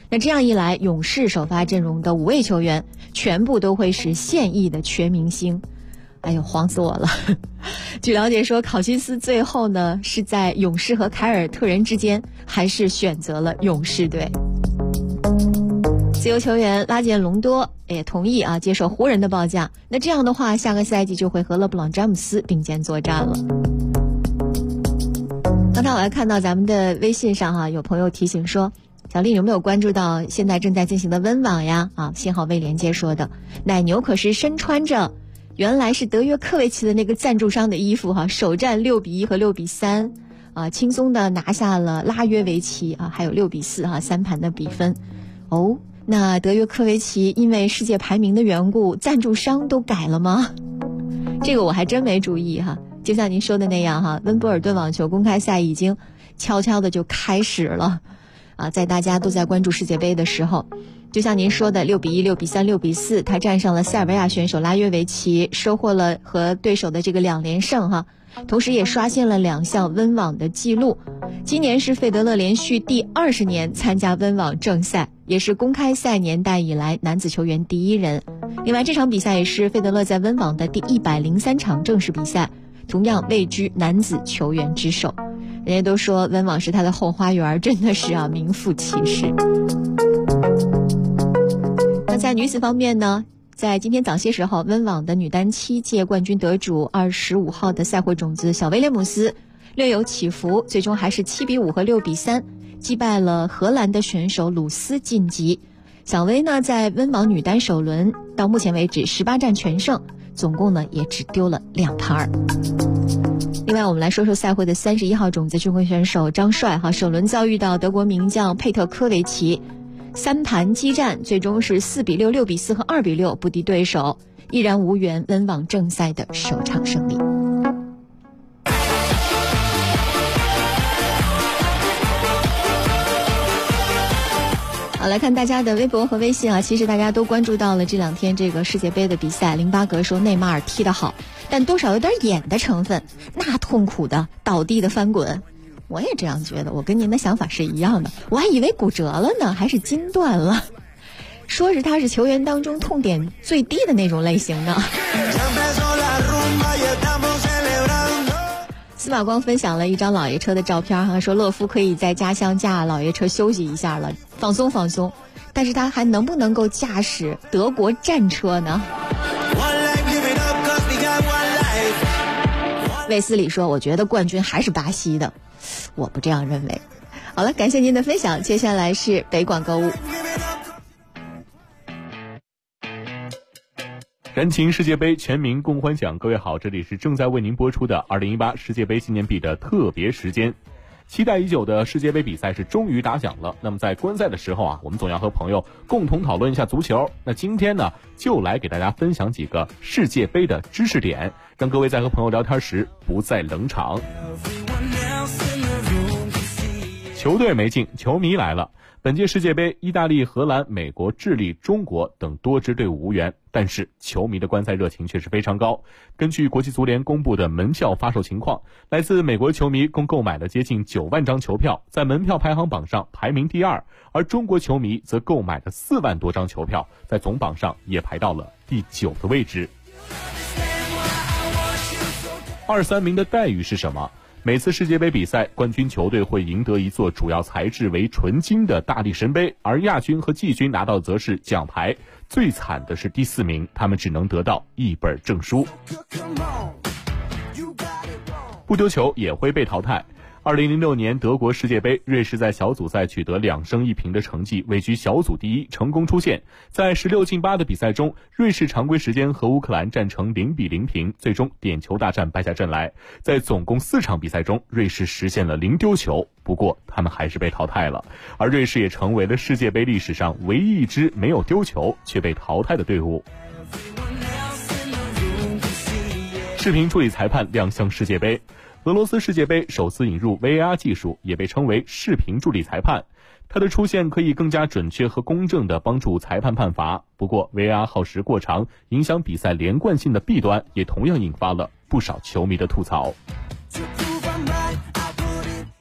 那这样一来，勇士首发阵容的5位球员全部都会是现役的全明星。哎呦，慌死我了！据了解说，考辛斯最后呢是在勇士和凯尔特人之间，还是选择了勇士队。自由球员拉简隆多也同意接受湖人的报价。那这样的话，下个赛季就会和勒布朗詹姆斯并肩作战了。刚才我还看到咱们的微信上有朋友提醒说，小丽有没有关注到现在正在进行的温网呀？信号未连接说的，奶牛可是身穿着原来是德约科维奇的那个赞助商的衣服首战6-1和6-3轻松的拿下了拉约维奇还有6-43盘的比分。那德约科维奇因为世界排名的缘故，赞助商都改了吗？这个我还真没注意就像您说的那样温布尔顿网球公开赛已经悄悄的就开始了在大家都在关注世界杯的时候，就像您说的6-1、6-3、6-4，他战胜了塞尔维亚选手拉约维奇，收获了和对手的这个2连胜同时也刷新了2项温网的记录。今年是费德勒连续第20年参加温网正赛，也是公开赛年代以来男子球员第1人。另外这场比赛也是费德勒在温网的第103场正式比赛，同样位居男子球员之首。人家都说温网是他的后花园，真的是名副其实。那在女子方面呢，在今天早些时候，温网的女单7届冠军得主25号的赛会种子小威廉姆斯略有起伏，最终还是7-5和6-3击败了荷兰的选手鲁斯晋级。小威呢在温网女单首轮到目前为止18战全胜，总共呢也只丢了2盘。另外我们来说说赛会的31号种子中国选手张帅首轮遭遇到德国名将佩特科维奇，3盘激战，最终是4-6、6-4和2-6不敌对手，依然无缘温网正赛的首场胜利。好，来看大家的微博和微信其实大家都关注到了这2天这个世界杯的比赛。08格说内马尔踢得好，但多少有点演的成分，那痛苦的倒地的翻滚，我也这样觉得，我跟您的想法是一样的，我还以为骨折了呢，还是筋断了，说是他是球员当中痛点最低的那种类型的。司马光分享了一张老爷车的照片说勒夫可以在家乡驾老爷车休息一下了，放松放松，但是他还能不能够驾驶德国战车呢？卫斯理说，我觉得冠军还是巴西的，我不这样认为。好了，感谢您的分享，接下来是北广购物。 燃情世界杯，全民共欢享。各位好，这里是正在为您播出的2018世界杯纪念币的特别时间。期待已久的世界杯比赛是终于打响了。那么在观赛的时候我们总要和朋友共同讨论一下足球。那今天呢，就来给大家分享几个世界杯的知识点，让各位在和朋友聊天时不再冷场。球队没进，球迷来了。本届世界杯，意大利、荷兰、美国、智利、中国等多支队伍无缘，但是球迷的观赛热情却是非常高。根据国际足联公布的门票发售情况，来自美国球迷共购买了接近9万张球票，在门票排行榜上排名第2，而中国球迷则购买了4万多张球票，在总榜上也排到了第9个位置。2、3名的待遇是什么？每次世界杯比赛，冠军球队会赢得一座主要材质为纯金的大力神杯，而亚军和季军拿到则是奖牌。最惨的是第4名，他们只能得到一本证书。不丢球也会被淘汰。2006年德国世界杯，瑞士在小组赛取得2胜1平的成绩，位居小组第1，成功出线。在16进8的比赛中，瑞士常规时间和乌克兰战成0-0平，最终点球大战败下阵来。在总共4场比赛中，瑞士实现了0丢球，不过他们还是被淘汰了。而瑞士也成为了世界杯历史上唯一一支没有丢球却被淘汰的队伍。视频助理裁判亮相世界杯。俄罗斯世界杯首次引入 VAR 技术，也被称为视频助理裁判。它的出现可以更加准确和公正地帮助裁判判罚。不过 VAR 耗时过长，影响比赛连贯性的弊端也同样引发了不少球迷的吐槽。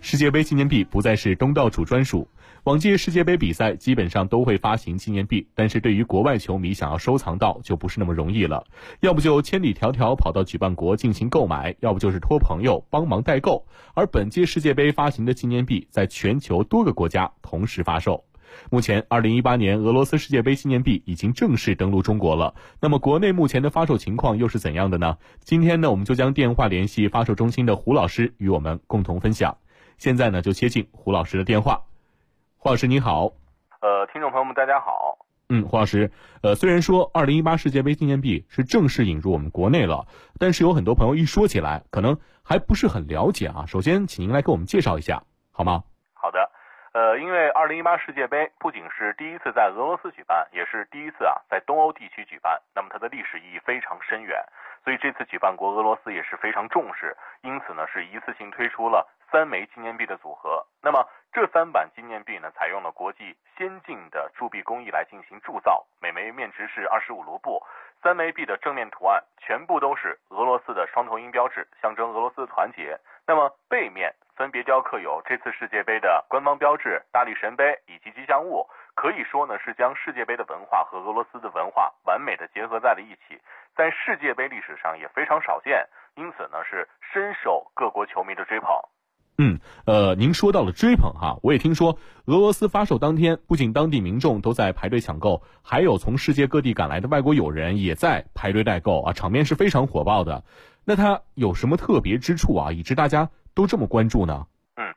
世界杯纪念币不再是东道主专属。往届世界杯比赛基本上都会发行纪念币，但是对于国外球迷想要收藏到就不是那么容易了，要不就千里迢迢跑到举办国进行购买，要不就是托朋友帮忙代购。而本届世界杯发行的纪念币在全球多个国家同时发售。目前2018年俄罗斯世界杯纪念币已经正式登陆中国了，那么国内目前的发售情况又是怎样的呢？今天呢，我们就将电话联系发售中心的胡老师与我们共同分享。现在呢，就接进胡老师的电话。胡老师您好。 听众朋友们大家好。 胡老师，虽然说2018世界杯纪念币是正式引入我们国内了，但是有很多朋友一说起来可能还不是很了解啊。首先请您来给我们介绍一下好吗？ 好的。因为2018世界杯不仅是第一次在俄罗斯举办，也是第一次在东欧地区举办，那么它的历史意义非常深远，所以这次举办国俄罗斯也是非常重视，因此呢是一次性推出了3枚纪念币的组合。那么这3版纪念币呢，采用了国际先进的铸币工艺来进行铸造，每枚面值是25卢布，3枚币的正面图案全部都是俄罗斯的双头鹰标志，象征俄罗斯的团结。那么背面分别雕刻有这次世界杯的官方标志、大力神杯以及吉祥物，可以说呢是将世界杯的文化和俄罗斯的文化完美的结合在了一起，在世界杯历史上也非常少见，因此呢是深受各国球迷的追捧。 您说到了追捧哈，我也听说俄罗斯发售当天，不仅当地民众都在排队抢购，还有从世界各地赶来的外国友人也在排队代购啊，场面是非常火爆的。那它有什么特别之处啊，以致大家都这么关注呢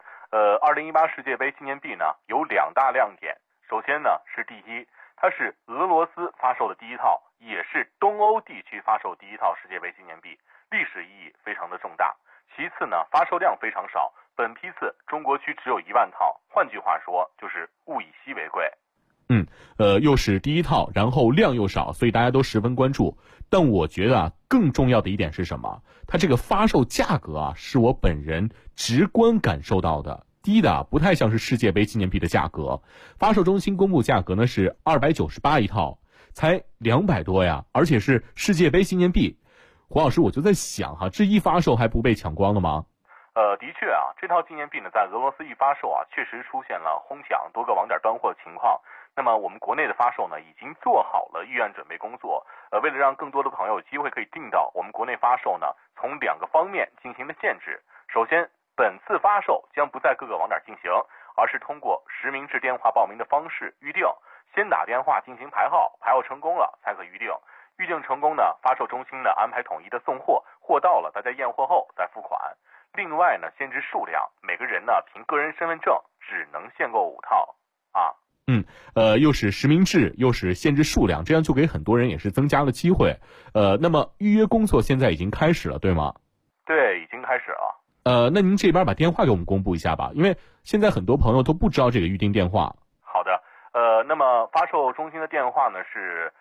？2018世界杯纪念币呢有2大亮点。首先呢是第一，它是俄罗斯发售的第一套，也是东欧地区发售第一套世界杯纪念币，历史意义非常的重大。其次呢，发售量非常少，本批次中国区只有1万套，换句话说就是物以稀为贵。 又是第一套，然后量又少，所以大家都十分关注。但我觉得更重要的一点是什么？它这个发售价格是我本人直观感受到的，低的不太像是世界杯纪念币的价格。发售中心公布价格呢是298一套，才200多呀，而且是世界杯纪念币。胡老师，我就在想这一发售还不被抢光了吗？ 的确这套纪念币呢，在俄罗斯一发售确实出现了哄抢、多个网点断货的情况。那么我们国内的发售呢，已经做好了预案准备工作。为了让更多的朋友有机会可以订到，我们国内发售呢，从2个方面进行了限制。首先，本次发售将不在各个网点进行，而是通过实名制电话报名的方式预定，先打电话进行排号，排号成功了才可预定。预定成功呢，发售中心呢安排统一的送货，货到了大家验货后再付款。另外呢，限制数量，每个人呢凭个人身份证只能限购5套又是实名制，又是限制数量，这样就给很多人也是增加了机会。那么预约工作现在已经开始了，对吗？ 对，已经开始了。 那您这边把电话给我们公布一下吧，因为现在很多朋友都不知道这个预定电话。 好的，那么发售中心的电话呢是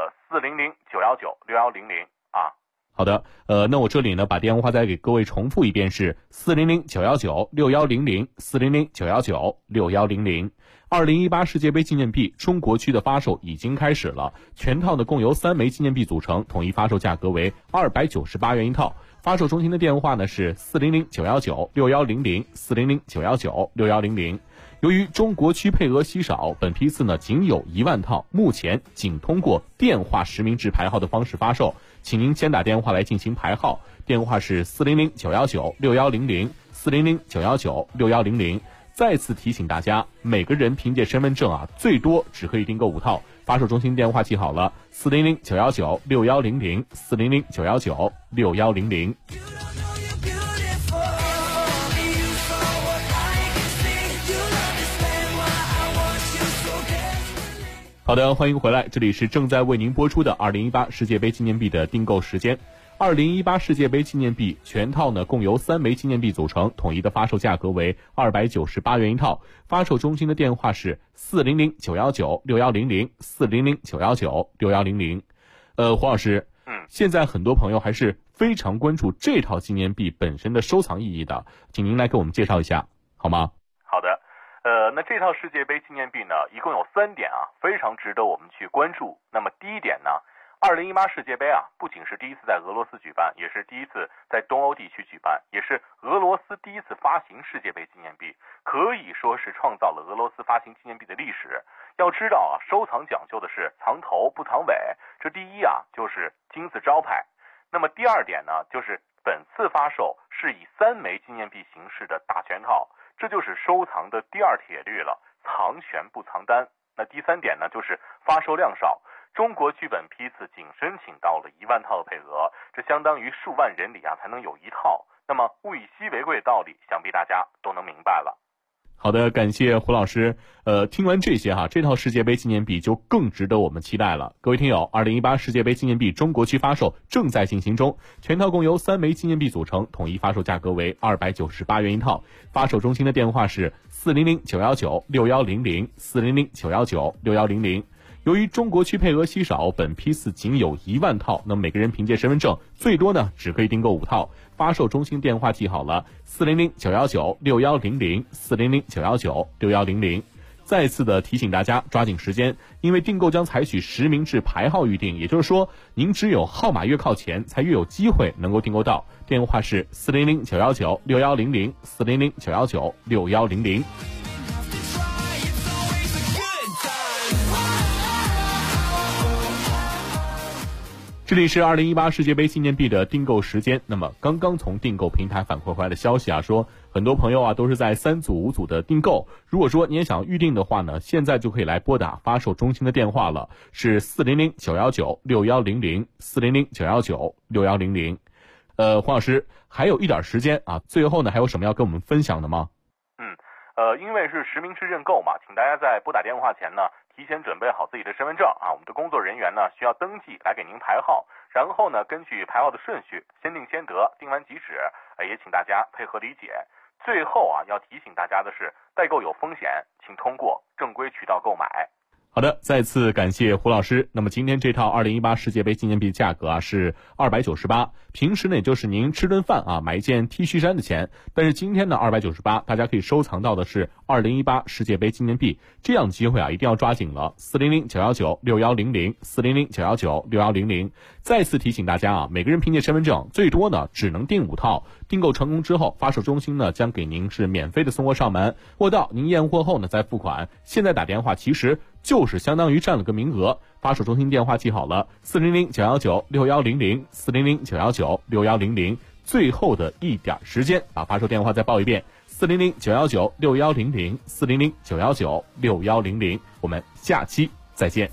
400-919-6100 好的，那我这里呢把电话再给各位重复一遍，是400-919-6100 400-919-6100。2018世界杯纪念币中国区的发售已经开始了，全套呢共由3枚纪念币组成，统一发售价格为298元一套。发售中心的电话呢是400-919-6100 400-919-6100。由于中国区配额稀少，本批次呢仅有1万套，目前仅通过电话实名制排号的方式发售，请您先打电话来进行排号，电话是400-919-6100 400-919-6100。再次提醒大家，每个人凭借身份证最多只可以订购5套。发售中心电话记好了，400-919-6100 400-919-6100。好的，欢迎回来，这里是正在为您播出的2018世界杯纪念币的订购时间。2018世界杯纪念币全套呢共由3枚纪念币组成，统一的发售价格为298元一套。发售中心的电话是400-919-6100 400-919-6100。胡老师，现在很多朋友还是非常关注这套纪念币本身的收藏意义的，请您来给我们介绍一下好吗？ 好的，那这套世界杯纪念币呢，一共有3点非常值得我们去关注。那么第一点呢 2018世界杯啊，不仅是第一次在俄罗斯举办，也是第一次在东欧地区举办，也是俄罗斯第一次发行世界杯纪念币，可以说是创造了俄罗斯发行纪念币的历史。要知道啊，收藏讲究的是藏头不藏尾，这第一啊就是金字招牌。那么第二点呢，就是本次发售是以3枚纪念币形式的大全套，这就是收藏的第二铁律了，藏全不藏单。那第3点呢，就是发售量少。中国剧本批次仅申请到了1万套的配额，这相当于数万人里啊才能有1套。那么物以稀为贵的道理，想必大家都能明白了。 好的，感谢胡老师。听完这些这套世界杯纪念币就更值得我们期待了。各位听友，2018世界杯纪念币中国区发售正在进行中，全套共由3枚纪念币组成，统一发售价格为298元一套。发售中心的电话是400-919-6100 400-919-6100。由于中国区配额稀少，本批次仅有1万套，那么每个人凭借身份证最多呢只可以订购5套。发售中心电话记好了，400-919-6100 400-919-6100。再次的提醒大家抓紧时间，因为订购将采取实名制排号预订，也就是说您只有号码越靠前才越有机会能够订购到。电话是400-919-6100 400-919-6100。这里是2018世界杯纪念币的订购时间。那么刚刚从订购平台反馈回来的消息说很多朋友都是在3组5组的订购。如果说你也想预定的话呢，现在就可以来拨打发售中心的电话了，是400-919-6100 400-919-6100。黄老师，还有一点时间最后呢还有什么要跟我们分享的吗？ 因为是实名制认购嘛，请大家在拨打电话前呢提前准备好自己的身份证我们的工作人员呢需要登记来给您排号，然后呢根据排号的顺序先定先得，定完即止，也请大家配合理解。最后要提醒大家的是，代购有风险，请通过正规渠道购买。 好的，再次感谢胡老师。那么今天这套2018世界杯纪念币价格是298，平时呢也就是您吃顿饭买一件 T 恤衫的钱，但是今天呢298，大家可以收藏到的是2018世界杯纪念币，这样机会一定要抓紧了。400-919-6100 400-919-6100。再次提醒大家每个人凭借身份证最多呢只能订5套，订购成功之后，发售中心呢将给您是免费的送货上门，货到您验货后呢再付款。现在打电话其实就是相当于占了个名额。发售中心电话记好了，400-919-6100 400-919-6100。最后的一点时间，把发售电话再报一遍，400-919-6100 400-919-6100。我们下期再见。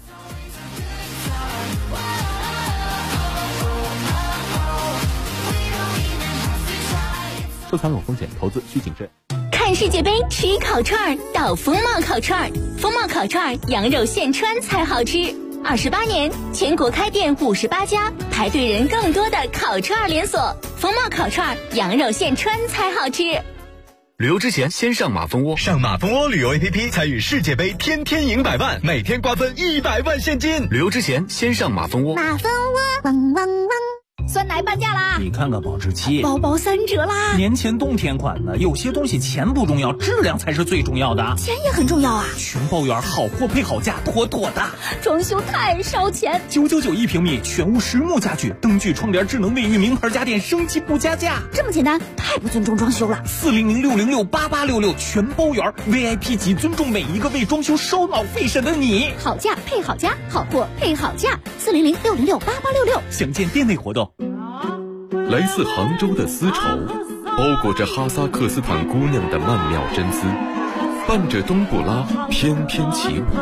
收藏有风险，投资需谨慎。 看世界杯吃烤串到风貌烤串，风貌烤串羊肉现穿才好吃。28年，全国开店58家，排队人更多的烤串连锁。风貌烤串羊肉现穿才好吃。 旅游之前先上马蜂窝，上马蜂窝旅游 APP 参与世界杯天天赢100万，每天瓜分100万现金。旅游之前先上马蜂窝。 马蜂窝汪汪汪。 酸奶半价啦！ 你看看保质期， 包包3折啦！ 年前冬天款的，有些东西钱不重要，质量才是最重要的。 钱也很重要啊！ 全包圆，好货配好价，妥妥的。 装修太烧钱 ，999一平米，全屋实木家具，灯具、窗帘、智能卫浴，名牌家电，升级不加价。 这么简单，太不尊重装修了。 400-606-8866，全包圆 ，VIP 级，尊重每一个为装修烧脑费神的你。 好价配好家，好货配好价。400-606-8866， 详见店内活动。 来自杭州的丝绸，包裹着哈萨克斯坦姑娘的曼妙真姿，伴着冬不拉翩翩起舞。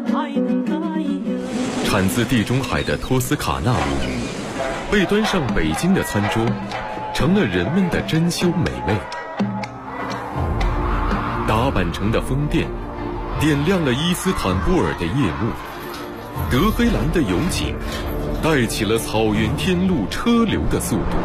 产自地中海的托斯卡纳舞，被端上北京的餐桌，成了人们的珍馐美味。打扮成的宫殿，点亮了伊斯坦布尔的夜幕。德黑兰的油井，带起了草原天路车流的速度，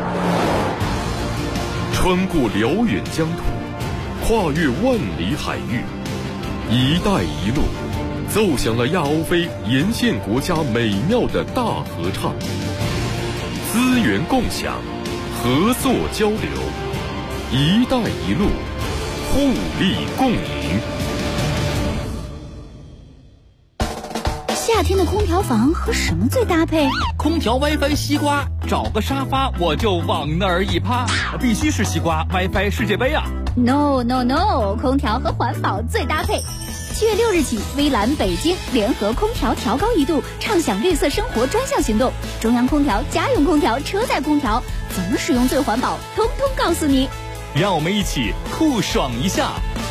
穿过辽远疆土，跨越万里海域，一带一路奏响了亚欧非沿线国家美妙的大合唱。资源共享，合作交流，一带一路，互利共赢。 下夏天的空调房和什么最搭配？ 空调 WiFi 西瓜，找个沙发我就往那儿一趴，必须是西瓜 WiFi 世界杯啊 ！No， 空调和环保最搭配。7月6日起，微蓝北京联合空调调高1度，畅享绿色生活专项行动。中央空调、家用空调、车载空调，怎么使用最环保，通通告诉你。 让我们一起酷爽一下。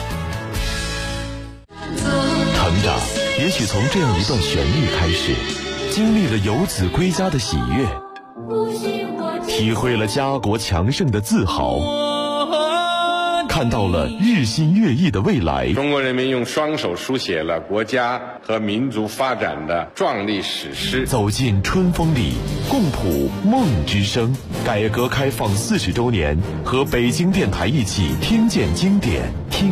成长也许从这样一段旋律开始，经历了游子归家的喜悦，体会了家国强盛的自豪，看到了日新月异的未来。 中国人民用双手书写了国家和民族发展的壮丽史诗。 走进春风里，共谱梦之声。改革开放40周年，和北京电台一起听见经典。